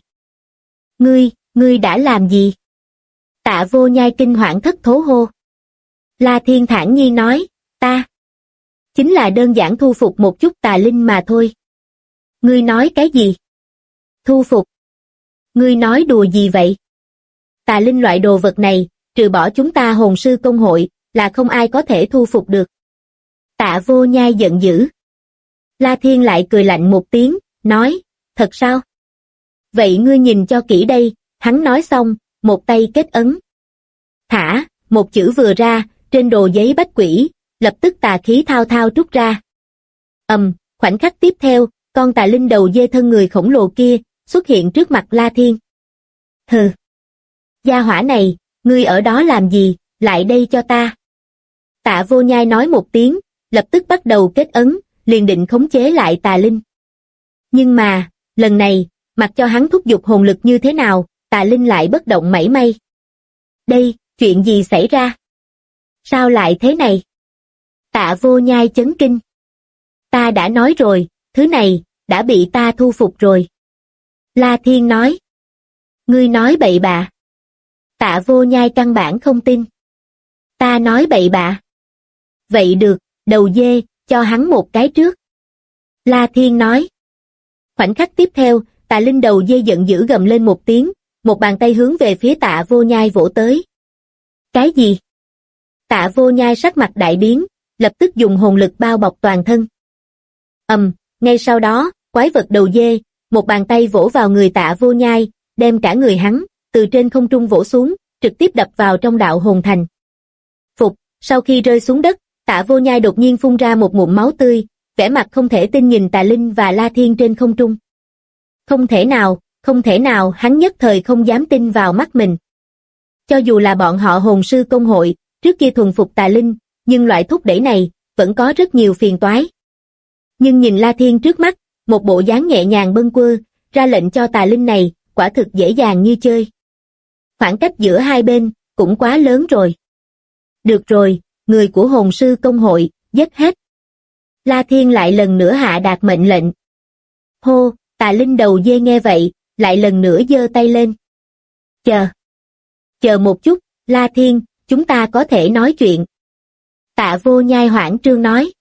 Ngươi đã làm gì? Tạ Vô Nhai kinh hoảng thất thố hô. La Thiên thản nhiên nói, ta chính là đơn giản thu phục một chút tà linh mà thôi. Ngươi nói cái gì? Thu phục? Ngươi nói đùa gì vậy? Tà linh loại đồ vật này, trừ bỏ chúng ta hồn sư công hội, là không ai có thể thu phục được. Tạ Vô Nhai giận dữ. La Thiên lại cười lạnh một tiếng, nói, thật sao? Vậy ngươi nhìn cho kỹ đây, hắn nói xong, một tay kết ấn. Thả, một chữ vừa ra, trên đồ giấy bách quỷ, lập tức tà khí thao thao trút ra. Khoảnh khắc tiếp theo, con tà linh đầu dê thân người khổng lồ kia, xuất hiện trước mặt La Thiên. Hừ! Gia hỏa này, ngươi ở đó làm gì, lại đây cho ta. Tạ Vô Nhai nói một tiếng, lập tức bắt đầu kết ấn, liền định khống chế lại tà linh. Nhưng mà, lần này, mặc cho hắn thúc giục hồn lực như thế nào, tà linh lại bất động mảy may. Đây, chuyện gì xảy ra? Sao lại thế này? Tạ Vô Nhai chấn kinh. Ta đã nói rồi, thứ này, đã bị ta thu phục rồi. La Thiên nói. Ngươi nói bậy bạ. Tạ Vô Nhai căn bản không tin. Ta nói bậy bạ. Vậy được, đầu dê, cho hắn một cái trước. La Thiên nói. Khoảnh khắc tiếp theo, tà linh đầu dê giận dữ gầm lên một tiếng, một bàn tay hướng về phía Tạ Vô Nhai vỗ tới. Cái gì? Tạ Vô Nhai sắc mặt đại biến, lập tức dùng hồn lực bao bọc toàn thân. Ngay sau đó, quái vật đầu dê, một bàn tay vỗ vào người Tạ Vô Nhai, đem cả người hắn, từ trên không trung vỗ xuống, trực tiếp đập vào trong đạo hồn thành. Phục, sau khi rơi xuống đất, Tạ Vô Nhai đột nhiên phun ra một ngụm máu tươi, vẻ mặt không thể tin nhìn Tà Linh và La Thiên trên không trung. Không thể nào, hắn nhất thời không dám tin vào mắt mình. Cho dù là bọn họ hồn sư công hội, trước kia thuần phục Tà Linh, nhưng loại thúc đẩy này, vẫn có rất nhiều phiền toái. Nhưng nhìn La Thiên trước mắt, một bộ dáng nhẹ nhàng bâng quơ, ra lệnh cho Tà Linh này, quả thực dễ dàng như chơi. Khoảng cách giữa hai bên, cũng quá lớn rồi. Được rồi, người của hồn sư công hội, giết hết. La Thiên lại lần nữa hạ đạt mệnh lệnh. Hô, Tà Linh đầu dê nghe vậy, lại lần nữa giơ tay lên. Chờ một chút, La Thiên, chúng ta có thể nói chuyện. Tạ Vô Nhai hoảng trương nói.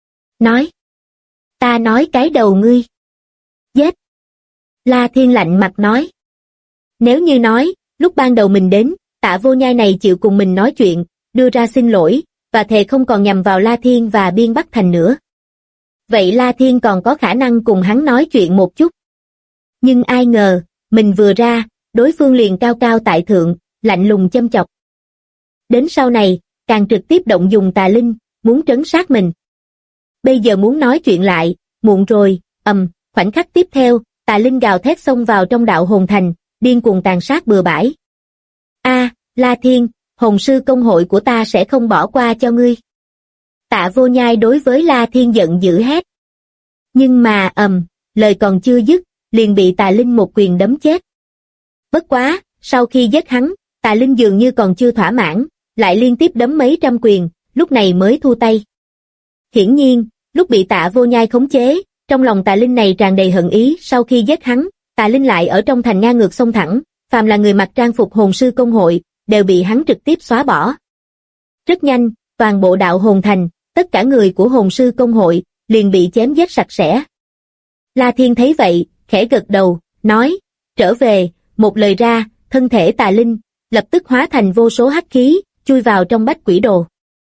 Ta nói cái đầu ngươi. Giết. La Thiên lạnh mặt nói. Nếu như nói, lúc ban đầu mình đến, Tạ Vô Nhai này chịu cùng mình nói chuyện, đưa ra xin lỗi, và thề không còn nhằm vào La Thiên và Biên Bắc Thành nữa. Vậy La Thiên còn có khả năng cùng hắn nói chuyện một chút. Nhưng ai ngờ, mình vừa ra, đối phương liền cao cao tại thượng, lạnh lùng châm chọc. Đến sau này, càng trực tiếp động dùng Tà Linh, muốn trấn sát mình. Bây giờ muốn nói chuyện lại, muộn rồi, khoảnh khắc tiếp theo, Tà Linh gào thét xông vào trong đạo hồn thành, điên cuồng tàn sát bừa bãi. La Thiên, hồn sư công hội của ta sẽ không bỏ qua cho ngươi. Tạ Vô Nhai đối với La Thiên giận dữ hét. Nhưng mà, lời còn chưa dứt, liền bị Tà Linh một quyền đấm chết. Bất quá, sau khi giết hắn, Tà Linh dường như còn chưa thỏa mãn, lại liên tiếp đấm mấy trăm quyền, lúc này mới thu tay. Hiển nhiên, lúc bị Tạ Vô Nhai khống chế, trong lòng Tà Linh này tràn đầy hận ý, sau khi giết hắn, Tà Linh lại ở trong thành ngang ngược xông thẳng, phàm là người mặc trang phục hồn sư công hội, đều bị hắn trực tiếp xóa bỏ. Rất nhanh, toàn bộ đạo hồn thành, tất cả người của hồn sư công hội, liền bị chém giết sạch sẽ. La Thiên thấy vậy, khẽ gật đầu, nói, trở về, một lời ra, thân thể Tà Linh, lập tức hóa thành vô số hắc khí, chui vào trong bách quỷ đồ.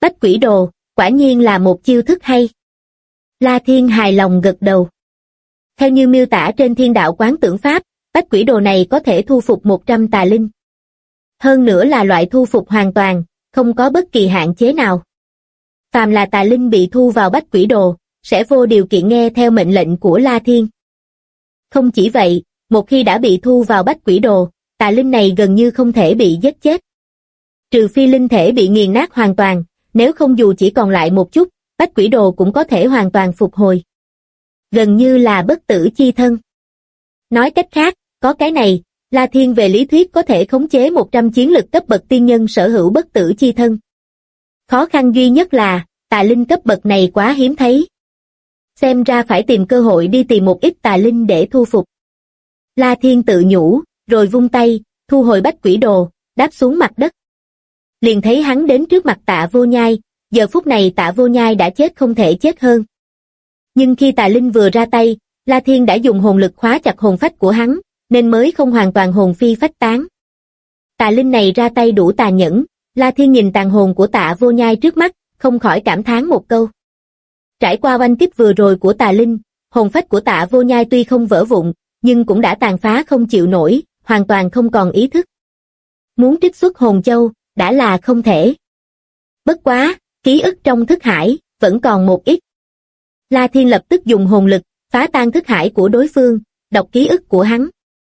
Bách quỷ đồ, quả nhiên là một chiêu thức hay. La Thiên hài lòng gật đầu. Theo như miêu tả trên Thiên Đạo Quán Tưởng Pháp, bách quỷ đồ này có thể thu phục 100 tà linh. Hơn nữa là loại thu phục hoàn toàn, không có bất kỳ hạn chế nào. Phàm là tà linh bị thu vào bách quỷ đồ, sẽ vô điều kiện nghe theo mệnh lệnh của La Thiên. Không chỉ vậy, một khi đã bị thu vào bách quỷ đồ, tà linh này gần như không thể bị giết chết. Trừ phi linh thể bị nghiền nát hoàn toàn, nếu không dù chỉ còn lại một chút, bách quỷ đồ cũng có thể hoàn toàn phục hồi. Gần như là bất tử chi thân. Nói cách khác, có cái này, La Thiên về lý thuyết có thể khống chế 100 chiến lực cấp bậc tiên nhân sở hữu bất tử chi thân. Khó khăn duy nhất là, tà linh cấp bậc này quá hiếm thấy. Xem ra phải tìm cơ hội đi tìm một ít tà linh để thu phục. La Thiên tự nhủ, rồi vung tay, thu hồi bách quỷ đồ, đáp xuống mặt đất. Liền thấy hắn đến trước mặt Tạ Vô Nhai, giờ phút này Tạ Vô Nhai đã chết không thể chết hơn. Nhưng khi tà linh vừa ra tay, La Thiên đã dùng hồn lực khóa chặt hồn phách của hắn, nên mới không hoàn toàn hồn phi phách tán. Tà linh này ra tay đủ tà nhẫn, La Thiên nhìn tàn hồn của Tạ Vô Nhai trước mắt, không khỏi cảm thán một câu. Trải qua oanh kích vừa rồi của tà linh, hồn phách của Tạ Vô Nhai tuy không vỡ vụn, nhưng cũng đã tàn phá không chịu nổi, hoàn toàn không còn ý thức. Muốn trích xuất hồn châu, đã là không thể. Bất quá, ký ức trong thức hải, vẫn còn một ít. La Thiên lập tức dùng hồn lực, phá tan thức hải của đối phương, đọc ký ức của hắn.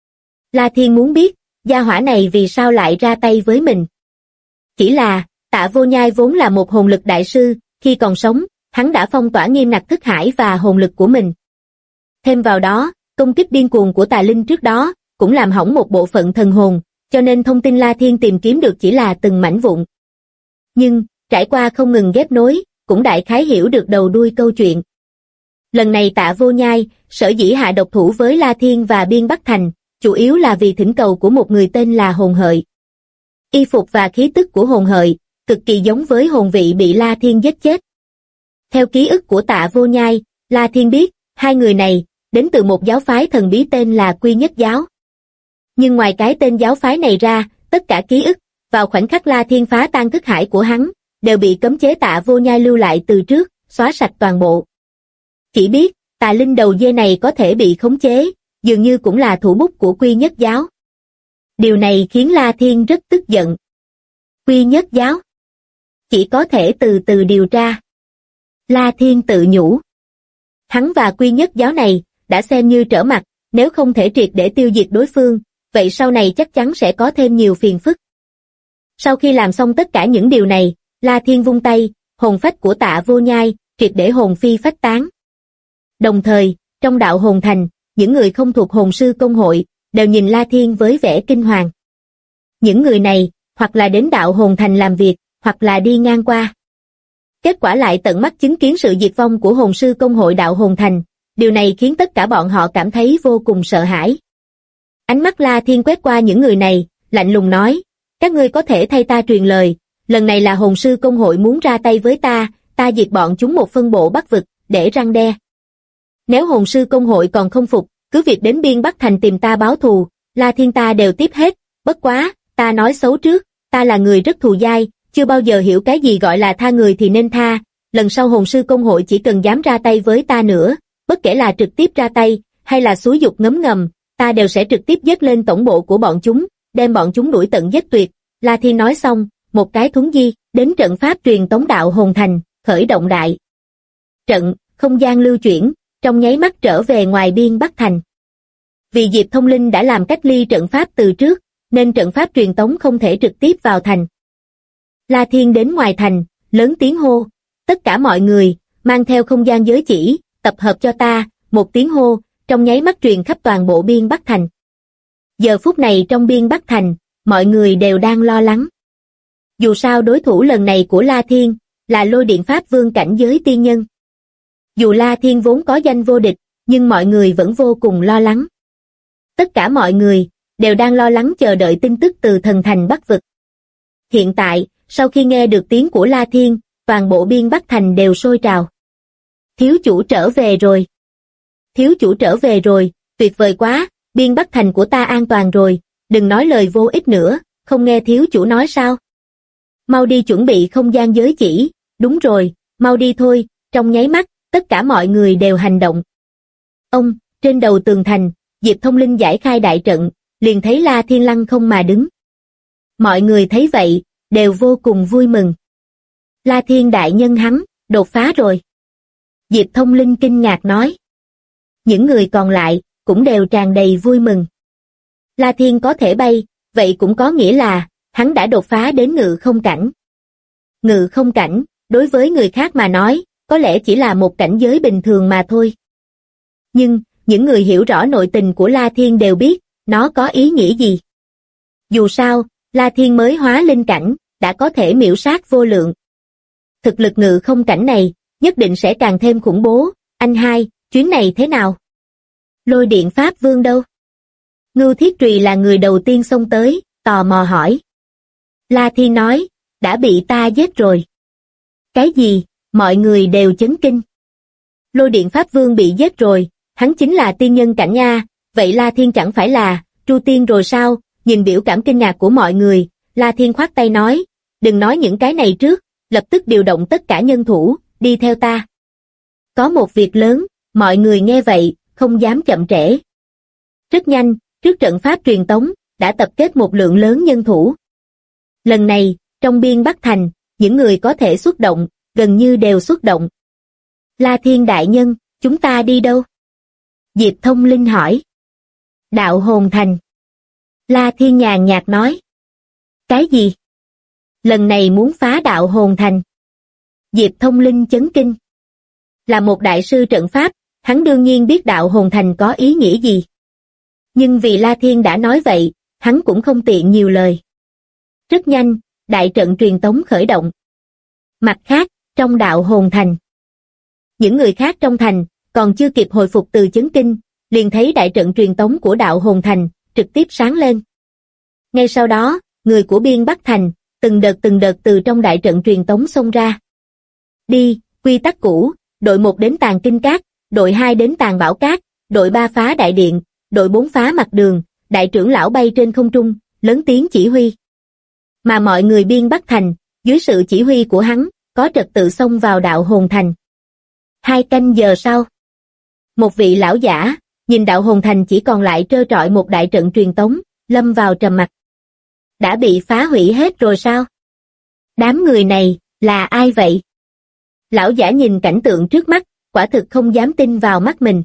La Thiên muốn biết, gia hỏa này vì sao lại ra tay với mình. Chỉ là, Tạ Vô Nhai vốn là một hồn lực đại sư, khi còn sống, hắn đã phong tỏa nghiêm ngặt thức hải và hồn lực của mình. Thêm vào đó, công kích điên cuồng của tà linh trước đó, cũng làm hỏng một bộ phận thần hồn, cho nên thông tin La Thiên tìm kiếm được chỉ là từng mảnh vụn. Nhưng, trải qua không ngừng ghép nối, cũng đại khái hiểu được đầu đuôi câu chuyện. Lần này Tạ Vô Nhai, sở dĩ hạ độc thủ với La Thiên và Biên Bắc Thành, chủ yếu là vì thỉnh cầu của một người tên là Hồn Hợi. Y phục và khí tức của Hồn Hợi, cực kỳ giống với hồn vị bị La Thiên giết chết. Theo ký ức của Tạ Vô Nhai, La Thiên biết, hai người này, đến từ một giáo phái thần bí tên là Quy Nhất Giáo. Nhưng ngoài cái tên giáo phái này ra, tất cả ký ức, vào khoảnh khắc La Thiên phá tan thức hải của hắn, đều bị cấm chế Tạ Vô Nhai lưu lại từ trước, xóa sạch toàn bộ. Chỉ biết, tà linh đầu dê này có thể bị khống chế, dường như cũng là thủ bút của Quy Nhất Giáo. Điều này khiến La Thiên rất tức giận. Quy Nhất Giáo? Chỉ có thể từ từ điều tra. La Thiên tự nhủ. Hắn và Quy Nhất Giáo này, đã xem như trở mặt, nếu không thể triệt để tiêu diệt đối phương, vậy sau này chắc chắn sẽ có thêm nhiều phiền phức. Sau khi làm xong tất cả những điều này, La Thiên vung tay, hồn phách của Tạ Vô Nhai, triệt để hồn phi phách tán. Đồng thời, trong đạo hồn thành, những người không thuộc hồn sư công hội, đều nhìn La Thiên với vẻ kinh hoàng. Những người này, hoặc là đến đạo hồn thành làm việc, hoặc là đi ngang qua. Kết quả lại tận mắt chứng kiến sự diệt vong của hồn sư công hội đạo hồn thành, điều này khiến tất cả bọn họ cảm thấy vô cùng sợ hãi. Ánh mắt La Thiên quét qua những người này, lạnh lùng nói, các ngươi có thể thay ta truyền lời, lần này là hồn sư công hội muốn ra tay với ta, ta diệt bọn chúng một phân bộ Bắc vực, để răn đe. Nếu hồn sư công hội còn không phục, cứ việc đến Biên Bắc Thành tìm ta báo thù, La Thiên ta đều tiếp hết, bất quá, ta nói xấu trước, ta là người rất thù dai, chưa bao giờ hiểu cái gì gọi là tha người thì nên tha, lần sau hồn sư công hội chỉ cần dám ra tay với ta nữa, bất kể là trực tiếp ra tay, hay là xúi giục ngấm ngầm, ta đều sẽ trực tiếp dứt lên tổng bộ của bọn chúng, đem bọn chúng đuổi tận giết tuyệt. La Thiên nói xong, một cái thuấn di, đến trận pháp truyền tống đạo hồn thành, khởi động đại trận, không gian lưu chuyển, trong nháy mắt trở về ngoài Biên Bắc Thành. Vì Diệp Thông Linh đã làm cách ly trận pháp từ trước, nên trận pháp truyền tống không thể trực tiếp vào thành. La Thiên đến ngoài thành, lớn tiếng hô, tất cả mọi người, mang theo không gian giới chỉ, tập hợp cho ta, một tiếng hô, trong nháy mắt truyền khắp toàn bộ Biên Bắc Thành. Giờ phút này trong Biên Bắc Thành, mọi người đều đang lo lắng. Dù sao đối thủ lần này của La Thiên, là Lôi Điện Pháp Vương cảnh giới tiên nhân. Dù La Thiên vốn có danh vô địch, nhưng mọi người vẫn vô cùng lo lắng. Tất cả mọi người, đều đang lo lắng chờ đợi tin tức từ thần thành Bắc vực. Hiện tại, sau khi nghe được tiếng của La Thiên, toàn bộ Biên Bắc Thành đều sôi trào. Thiếu chủ trở về rồi. Thiếu chủ trở về rồi, tuyệt vời quá, Biên Bắc Thành của ta an toàn rồi, đừng nói lời vô ích nữa, không nghe thiếu chủ nói sao. Mau đi chuẩn bị không gian giới chỉ, Đúng rồi, mau đi thôi, trong nháy mắt, tất cả mọi người đều hành động. Ông, trên đầu tường thành, Diệp Thông Linh giải khai đại trận, liền thấy La Thiên lăng không mà đứng. Mọi người thấy vậy, đều vô cùng vui mừng. La Thiên đại nhân hắn, đột phá rồi. Diệp Thông Linh kinh ngạc nói. Những người còn lại, cũng đều tràn đầy vui mừng. La Thiên có thể bay, vậy cũng có nghĩa là, hắn đã đột phá đến ngự không cảnh. Ngự không cảnh, đối với người khác mà nói, có lẽ chỉ là một cảnh giới bình thường mà thôi. Nhưng, những người hiểu rõ nội tình của La Thiên đều biết, nó có ý nghĩa gì. Dù sao, La Thiên mới hóa linh cảnh, đã có thể miểu sát vô lượng. Thực lực ngự không cảnh này, nhất định sẽ càng thêm khủng bố. Anh hai, chuyến này thế nào? Lôi điện Pháp Vương đâu? Ngưu Thiết Trùy là người đầu tiên xông tới, tò mò hỏi. La Thiên nói, đã bị ta giết rồi. Cái gì? Mọi người đều chấn kinh. Lôi điện Pháp Vương bị giết rồi, hắn chính là tiên nhân cảnh nha, vậy La Thiên chẳng phải là Tru Tiên rồi sao? Nhìn biểu cảm kinh ngạc của mọi người, La Thiên khoát tay nói, đừng nói những cái này trước, lập tức điều động tất cả nhân thủ, đi theo ta. Có một việc lớn, mọi người nghe vậy, không dám chậm trễ. Rất nhanh, trước trận pháp truyền tống, đã tập kết một lượng lớn nhân thủ. Lần này, trong biên Bắc Thành, những người có thể xuất động, gần như đều xuất động. La Thiên đại nhân, chúng ta đi đâu? Diệp Thông Linh hỏi. Đạo Hồn Thành. La Thiên nhàn nhạt nói. Cái gì? Lần này muốn phá Đạo Hồn Thành. Diệp Thông Linh chấn kinh. Là một đại sư trận pháp, hắn đương nhiên biết Đạo Hồn Thành có ý nghĩa gì. Nhưng vì La Thiên đã nói vậy, hắn cũng không tiện nhiều lời. Rất nhanh, đại trận truyền tống khởi động. Mặt khác, trong Đạo Hồn Thành. Những người khác trong thành, còn chưa kịp hồi phục từ chấn kinh, liền thấy đại trận truyền tống của Đạo Hồn Thành, trực tiếp sáng lên. Ngay sau đó, người của biên Bắc Thành, từng đợt từ trong đại trận truyền tống xông ra. Đi, quy tắc cũ, đội 1 đến Tàng Kinh Các, đội 2 đến Tàng Bảo Các, đội 3 phá đại điện, đội 4 phá mặt đường, đại trưởng lão bay trên không trung, lớn tiếng chỉ huy. Mà mọi người biên Bắc Thành, dưới sự chỉ huy của hắn, có trật tự xông vào Đạo Hồn Thành. 2 canh giờ sau, một vị lão giả, nhìn Đạo Hồn Thành chỉ còn lại trơ trọi một đại trận truyền tống, lâm vào trầm mặc. Đã bị phá hủy hết rồi sao? Đám người này, là ai vậy? Lão giả nhìn cảnh tượng trước mắt, quả thực không dám tin vào mắt mình.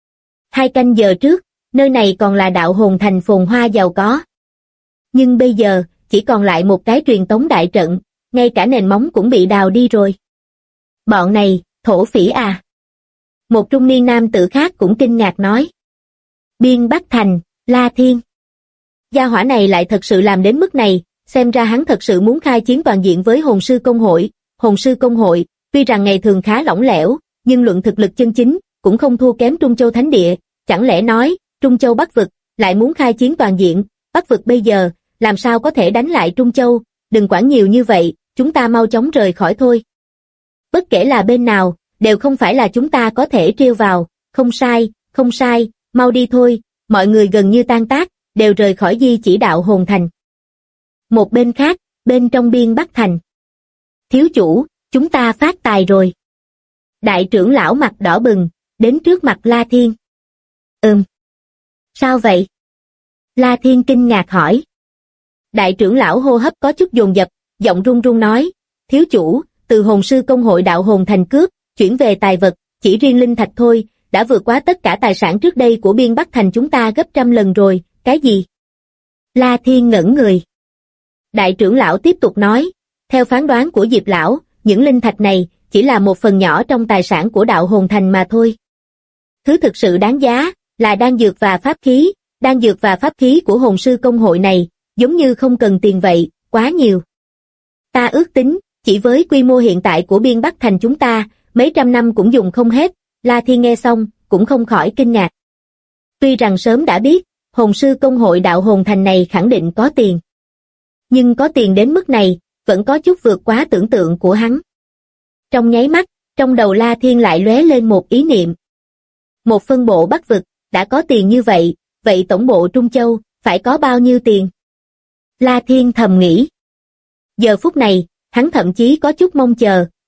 2 canh giờ trước, nơi này còn là Đạo Hồn Thành phồn hoa giàu có. Nhưng bây giờ, chỉ còn lại một cái truyền tống đại trận, ngay cả nền móng cũng bị đào đi rồi. Bọn này, thổ phỉ à? Một trung niên nam tử khác cũng kinh ngạc nói. Biên Bắc Thành, La Thiên. Gia hỏa này lại thật sự làm đến mức này, xem ra hắn thật sự muốn khai chiến toàn diện với Hồn Sư Công Hội. Hồn Sư Công Hội, tuy rằng ngày thường khá lỏng lẻo, nhưng luận thực lực chân chính, cũng không thua kém Trung Châu Thánh Địa. Chẳng lẽ nói, Trung Châu Bắc Vực, lại muốn khai chiến toàn diện, Bắc Vực bây giờ, làm sao có thể đánh lại Trung Châu, đừng quản nhiều như vậy, chúng ta mau chóng rời khỏi thôi. Bất kể là bên nào, đều không phải là chúng ta có thể trêu vào, không sai, mau đi thôi, mọi người gần như tan tác, đều rời khỏi di chỉ Đạo Hồn Thành. Một bên khác, bên trong biên Bắc Thành. Thiếu chủ, chúng ta phát tài rồi. Đại trưởng lão mặt đỏ bừng, đến trước mặt La Thiên. Sao vậy? La Thiên kinh ngạc hỏi. Đại trưởng lão hô hấp có chút dồn dập, giọng run run nói, thiếu chủ, từ Hồn Sư Công Hội Đạo Hồn Thành cướp, chuyển về tài vật, chỉ riêng linh thạch thôi, đã vượt quá tất cả tài sản trước đây của biên Bắc Thành chúng ta gấp trăm lần rồi, cái gì? La Thiên ngẩn người. Đại trưởng lão tiếp tục nói, theo phán đoán của Diệp lão, những linh thạch này chỉ là một phần nhỏ trong tài sản của Đạo Hồn Thành mà thôi. Thứ thực sự đáng giá là đan dược và pháp khí, đan dược và pháp khí của Hồn Sư Công Hội này, giống như không cần tiền vậy, quá nhiều. Ta ước tính, chỉ với quy mô hiện tại của biên Bắc Thành chúng ta, mấy trăm năm cũng dùng không hết. La Thiên nghe xong, cũng không khỏi kinh ngạc. Tuy rằng sớm đã biết, Hồn Sư Công Hội Đạo Hồn Thành này khẳng định có tiền. Nhưng có tiền đến mức này, vẫn có chút vượt quá tưởng tượng của hắn. Trong nháy mắt, trong đầu La Thiên lại lóe lên một ý niệm. Một phân bộ Bắc Vực, đã có tiền như vậy, vậy tổng bộ Trung Châu, phải có bao nhiêu tiền? La Thiên thầm nghĩ. Giờ phút này, hắn thậm chí có chút mong chờ,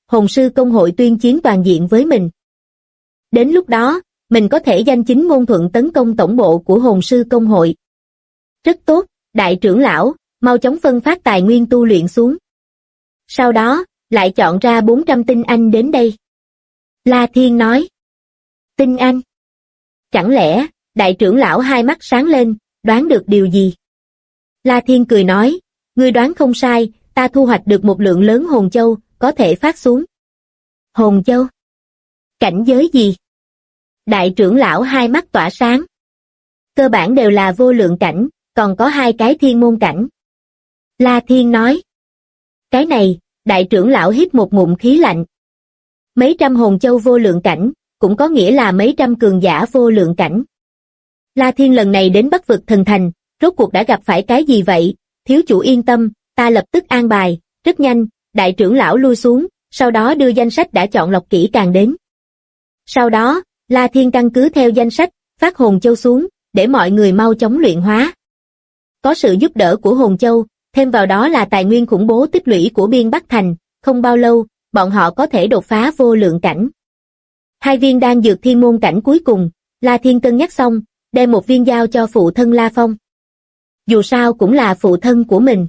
hồn sư công hội tuyên chiến toàn diện với mình. Đến lúc đó, mình có thể danh chính ngôn thuận tấn công tổng bộ của hồn sư công hội. Rất tốt, đại trưởng lão, mau chóng phân phát tài nguyên tu luyện xuống. Sau đó, lại chọn ra 400 tinh anh đến đây. La Thiên nói. Tinh anh? Chẳng lẽ, đại trưởng lão hai mắt sáng lên, đoán được điều gì? La Thiên cười nói, ngươi đoán không sai, ta thu hoạch được một lượng lớn hồn châu, có thể phát xuống. Hồn châu? Cảnh giới gì? Đại trưởng lão hai mắt tỏa sáng. Cơ bản đều là vô lượng cảnh, còn có 2 cái thiên môn cảnh. La Thiên nói. Cái này, đại trưởng lão hít một ngụm khí lạnh. Mấy trăm hồn châu vô lượng cảnh, cũng có nghĩa là mấy trăm cường giả vô lượng cảnh. La Thiên lần này đến Bắc vực thần thành, rốt cuộc đã gặp phải cái gì vậy? Thiếu chủ yên tâm, ta lập tức an bài, rất nhanh, đại trưởng lão lui xuống, sau đó đưa danh sách đã chọn lọc kỹ càng đến. Sau đó, La Thiên căn cứ theo danh sách, phát hồn châu xuống, để mọi người mau chóng luyện hóa. Có sự giúp đỡ của hồn châu, thêm vào đó là tài nguyên khủng bố tích lũy của Biên Bắc Thành, không bao lâu, bọn họ có thể đột phá vô lượng cảnh. 2 viên đan dược thiên môn cảnh cuối cùng, La Thiên cân nhắc xong, đem 1 viên giao cho phụ thân La Phong. Dù sao cũng là phụ thân của mình.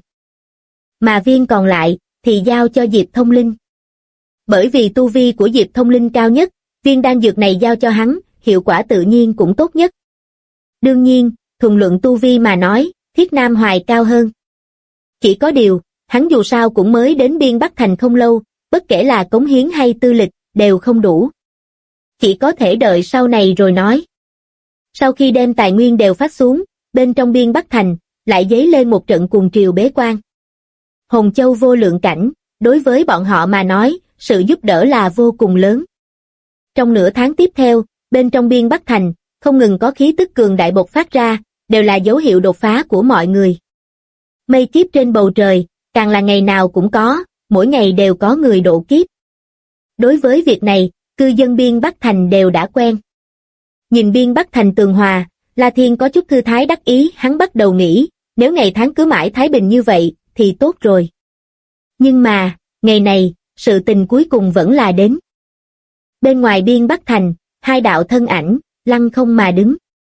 Mà viên còn lại, thì giao cho Diệp Thông Linh. Bởi vì tu vi của Diệp Thông Linh cao nhất, viên đan dược này giao cho hắn, hiệu quả tự nhiên cũng tốt nhất. Đương nhiên, thuần luận tu vi mà nói, Thiết Nam Hoài cao hơn. Chỉ có điều, hắn dù sao cũng mới đến Biên Bắc Thành không lâu, bất kể là cống hiến hay tư lịch, đều không đủ. Chỉ có thể đợi sau này rồi nói. Sau khi đem tài nguyên đều phát xuống, bên trong Biên Bắc Thành, lại dấy lên một trận cuồng triều bế quan. Hồn châu vô lượng cảnh, đối với bọn họ mà nói, sự giúp đỡ là vô cùng lớn. Trong nửa tháng tiếp theo, bên trong Biên Bắc Thành, không ngừng có khí tức cường đại bộc phát ra, đều là dấu hiệu đột phá của mọi người. Mây kiếp trên bầu trời, càng là ngày nào cũng có, mỗi ngày đều có người độ kiếp. Đối với việc này, cư dân Biên Bắc Thành đều đã quen. Nhìn Biên Bắc Thành tường hòa, La Thiên có chút thư thái đắc ý, hắn bắt đầu nghĩ, nếu ngày tháng cứ mãi thái bình như vậy, thì tốt rồi. Nhưng mà, ngày này, sự tình cuối cùng vẫn là đến. Bên ngoài Biên Bắc Thành, 2 đạo thân ảnh, lăng không mà đứng.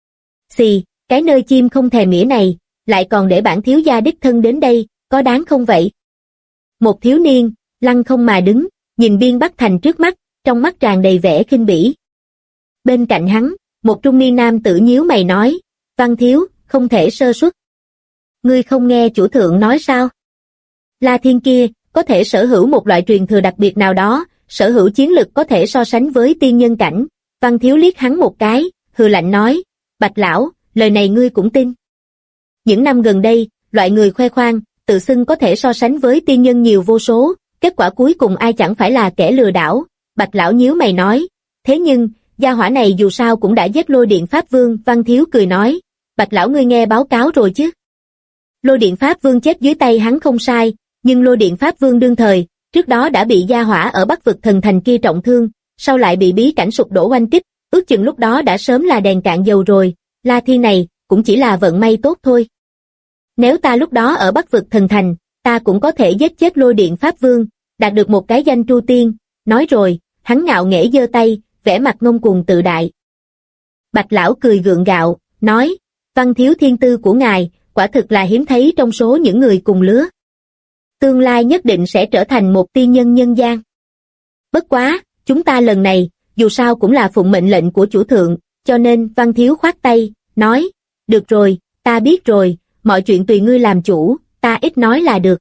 Xì, cái nơi chim không thèm mỉa này, lại còn để bản thiếu gia đích thân đến đây, có đáng không vậy? Một thiếu niên, lăng không mà đứng, nhìn Biên Bắc Thành trước mắt, trong mắt tràn đầy vẻ khinh bỉ. Bên cạnh hắn, một trung niên nam tử nhíu mày nói, Văn thiếu, không thể sơ suất. Ngươi không nghe chủ thượng nói sao? La Thiên kia, có thể sở hữu một loại truyền thừa đặc biệt nào đó, sở hữu chiến lực có thể so sánh với tiên nhân cảnh. Văn thiếu liếc hắn một cái, hừ lạnh nói, Bạch lão, lời này ngươi cũng tin. Những năm gần đây, loại người khoe khoang, tự xưng có thể so sánh với tiên nhân nhiều vô số, kết quả cuối cùng ai chẳng phải là kẻ lừa đảo. Bạch lão nhíu mày nói, thế nhưng, gia hỏa này dù sao cũng đã giết Lôi Điện Pháp Vương. Văn thiếu cười nói, Bạch lão ngươi nghe báo cáo rồi chứ? Lôi Điện Pháp Vương chết dưới tay hắn không sai, nhưng Lôi Điện Pháp Vương đương thời, trước đó đã bị gia hỏa ở Bắc vực thần thành kia trọng thương, sau lại bị bí cảnh sụp đổ oanh kích, ước chừng lúc đó đã sớm là đèn cạn dầu rồi. La Thiên này, cũng chỉ là vận may tốt thôi. Nếu ta lúc đó ở Bắc vực thần thành, ta cũng có thể giết chết Lôi Điện Pháp Vương, đạt được một cái danh Tru Tiên. Nói rồi, hắn ngạo nghễ giơ tay, vẻ mặt ngông cuồng tự đại. Bạch lão cười gượng gạo, nói, Văn thiếu thiên tư của ngài, quả thực là hiếm thấy trong số những người cùng lứa. Tương lai nhất định sẽ trở thành một tiên nhân nhân gian. Bất quá, chúng ta lần này, dù sao cũng là phụng mệnh lệnh của chủ thượng, cho nên Văn thiếu khoát tay, nói, được rồi, ta biết rồi, mọi chuyện tùy ngươi làm chủ, ta ít nói là được.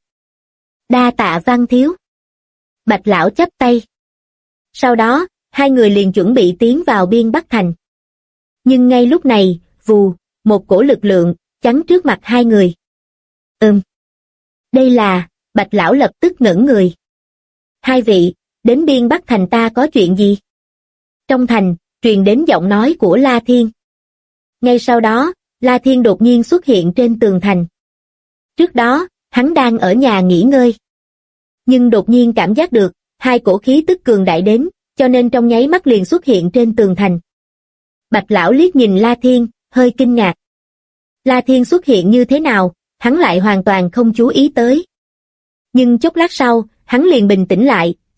Đa tạ Văn thiếu. Bạch lão chắp tay. Sau đó, 2 người liền chuẩn bị tiến vào Biên Bắc Thành. Nhưng ngay lúc này, vù, một cổ lực lượng, chắn trước mặt 2 người. Đây là, Bạch lão lập tức ngẩn người. 2 vị, đến Biên Bắc Thành ta có chuyện gì? Trong thành, truyền đến giọng nói của La Thiên. Ngay sau đó, La Thiên đột nhiên xuất hiện trên tường thành. Trước đó, hắn đang ở nhà nghỉ ngơi. Nhưng đột nhiên cảm giác được, 2 cổ khí tức cường đại đến, cho nên trong nháy mắt liền xuất hiện trên tường thành. Bạch lão liếc nhìn La Thiên, hơi kinh ngạc. La Thiên xuất hiện như thế nào, hắn lại hoàn toàn không chú ý tới. Nhưng chốc lát sau, hắn liền bình tĩnh lại,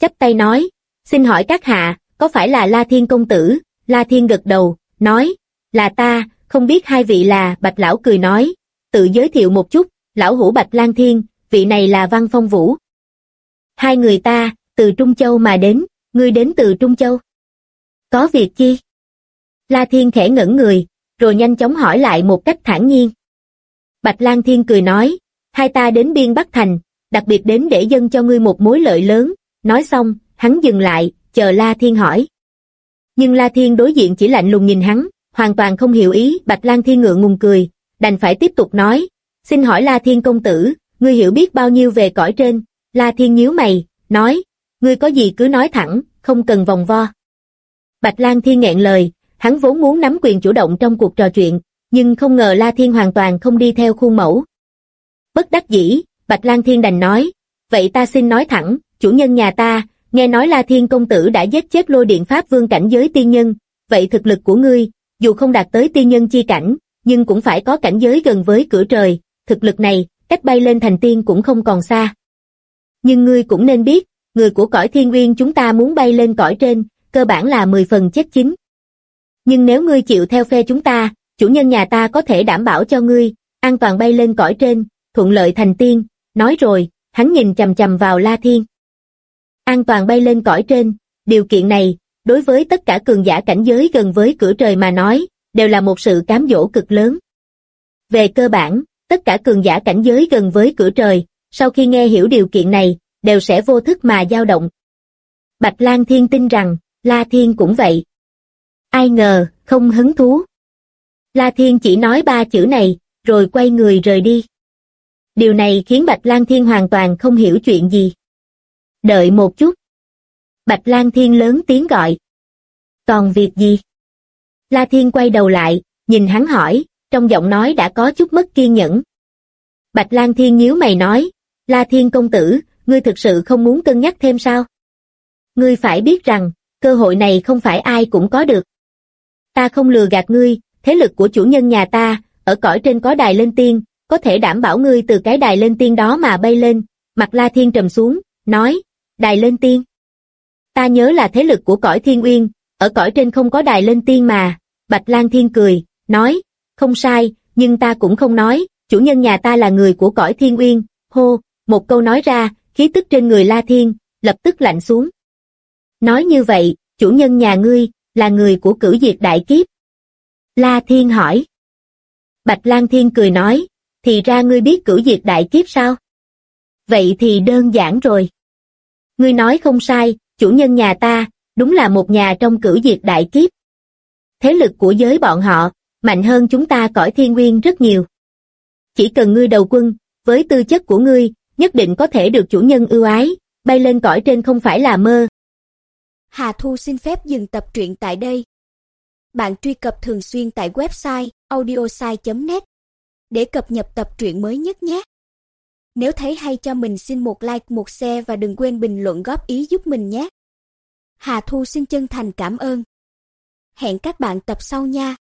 chắp tay nói, xin hỏi các hạ, có phải là La Thiên công tử? La Thiên gật đầu, nói, là ta, không biết hai vị là. Bạch lão cười nói, tự giới thiệu một chút, lão hủ Bạch Lang Thiên, vị này là Văn Phong Vũ. Hai người ta, từ Trung Châu mà đến, ngươi đến từ Trung Châu. Có việc chi? La Thiên khẽ ngẩn người, rồi nhanh chóng hỏi lại một cách thản nhiên. Bạch Lang Thiên cười nói, hai ta đến biên Bắc Thành, đặc biệt đến để dâng cho ngươi một mối lợi lớn. Nói xong, hắn dừng lại, chờ La Thiên hỏi. Nhưng La Thiên đối diện chỉ lạnh lùng nhìn hắn, hoàn toàn không hiểu ý. Bạch Lang Thiên ngượng ngùng cười, đành phải tiếp tục nói, xin hỏi La Thiên công tử, ngươi hiểu biết bao nhiêu về cõi trên? La Thiên nhíu mày, nói, ngươi có gì cứ nói thẳng, không cần vòng vo. Bạch Lang Thiên nghẹn lời, hắn vốn muốn nắm quyền chủ động trong cuộc trò chuyện, nhưng không ngờ La Thiên hoàn toàn không đi theo khuôn mẫu. Bất đắc dĩ, Bạch Lang Thiên đành nói, vậy ta xin nói thẳng, chủ nhân nhà ta, nghe nói La Thiên công tử đã giết chết Lôi Điện Pháp Vương cảnh giới tiên nhân, vậy thực lực của ngươi, dù không đạt tới tiên nhân chi cảnh, nhưng cũng phải có cảnh giới gần với cửa trời, thực lực này, cách bay lên thành tiên cũng không còn xa. Nhưng ngươi cũng nên biết, người của cõi Thiên Uyên chúng ta muốn bay lên cõi trên, cơ bản là 10 phần chết chín. Nhưng nếu ngươi chịu theo phe chúng ta, chủ nhân nhà ta có thể đảm bảo cho ngươi, an toàn bay lên cõi trên, thuận lợi thành tiên. Nói rồi, hắn nhìn chằm chằm vào La Thiên. An toàn bay lên cõi trên, điều kiện này, đối với tất cả cường giả cảnh giới gần với cửa trời mà nói, đều là một sự cám dỗ cực lớn. Về cơ bản, tất cả cường giả cảnh giới gần với cửa trời, sau khi nghe hiểu điều kiện này, đều sẽ vô thức mà dao động. Bạch Lang Thiên tin rằng, La Thiên cũng vậy. Ai ngờ, không hứng thú. La Thiên chỉ nói 3 chữ này, rồi quay người rời đi. Điều này khiến Bạch Lang Thiên hoàn toàn không hiểu chuyện gì. Đợi một chút. Bạch Lang Thiên lớn tiếng gọi. Còn việc gì? La Thiên quay đầu lại, nhìn hắn hỏi, trong giọng nói đã có chút mất kiên nhẫn. Bạch Lang Thiên nhíu mày nói, La Thiên công tử, ngươi thực sự không muốn cân nhắc thêm sao? Ngươi phải biết rằng, cơ hội này không phải ai cũng có được. Ta không lừa gạt ngươi, thế lực của chủ nhân nhà ta, ở cõi trên có đài lên tiên, có thể đảm bảo ngươi từ cái đài lên tiên đó mà bay lên. Mặt La Thiên trầm xuống, nói, đài lên tiên. Ta nhớ là thế lực của cõi Thiên Uyên, ở cõi trên không có đài lên tiên mà. Bạch Lang Thiên cười, nói, không sai, nhưng ta cũng không nói, chủ nhân nhà ta là người của cõi Thiên Uyên. Hô, một câu nói ra, khí tức trên người La Thiên, lập tức lạnh xuống. Nói như vậy, chủ nhân nhà ngươi, là người của Cửu Diệt Đại Kiếp. La Thiên hỏi. Bạch Lang Thiên cười nói, thì ra ngươi biết Cửu Diệt Đại Kiếp sao? Vậy thì đơn giản rồi. Ngươi nói không sai, chủ nhân nhà ta, đúng là một nhà trong Cửu Diệt Đại Kiếp. Thế lực của giới bọn họ, mạnh hơn chúng ta cõi Thiên Nguyên rất nhiều. Chỉ cần ngươi đầu quân, với tư chất của ngươi, nhất định có thể được chủ nhân ưu ái, bay lên cõi trên không phải là mơ. Hà Thu xin phép dừng tập truyện tại đây. Bạn truy cập thường xuyên tại website audiosai.net để cập nhật tập truyện mới nhất nhé. Nếu thấy hay cho mình xin một like, một share và đừng quên bình luận góp ý giúp mình nhé. Hà Thu xin chân thành cảm ơn. Hẹn các bạn tập sau nha.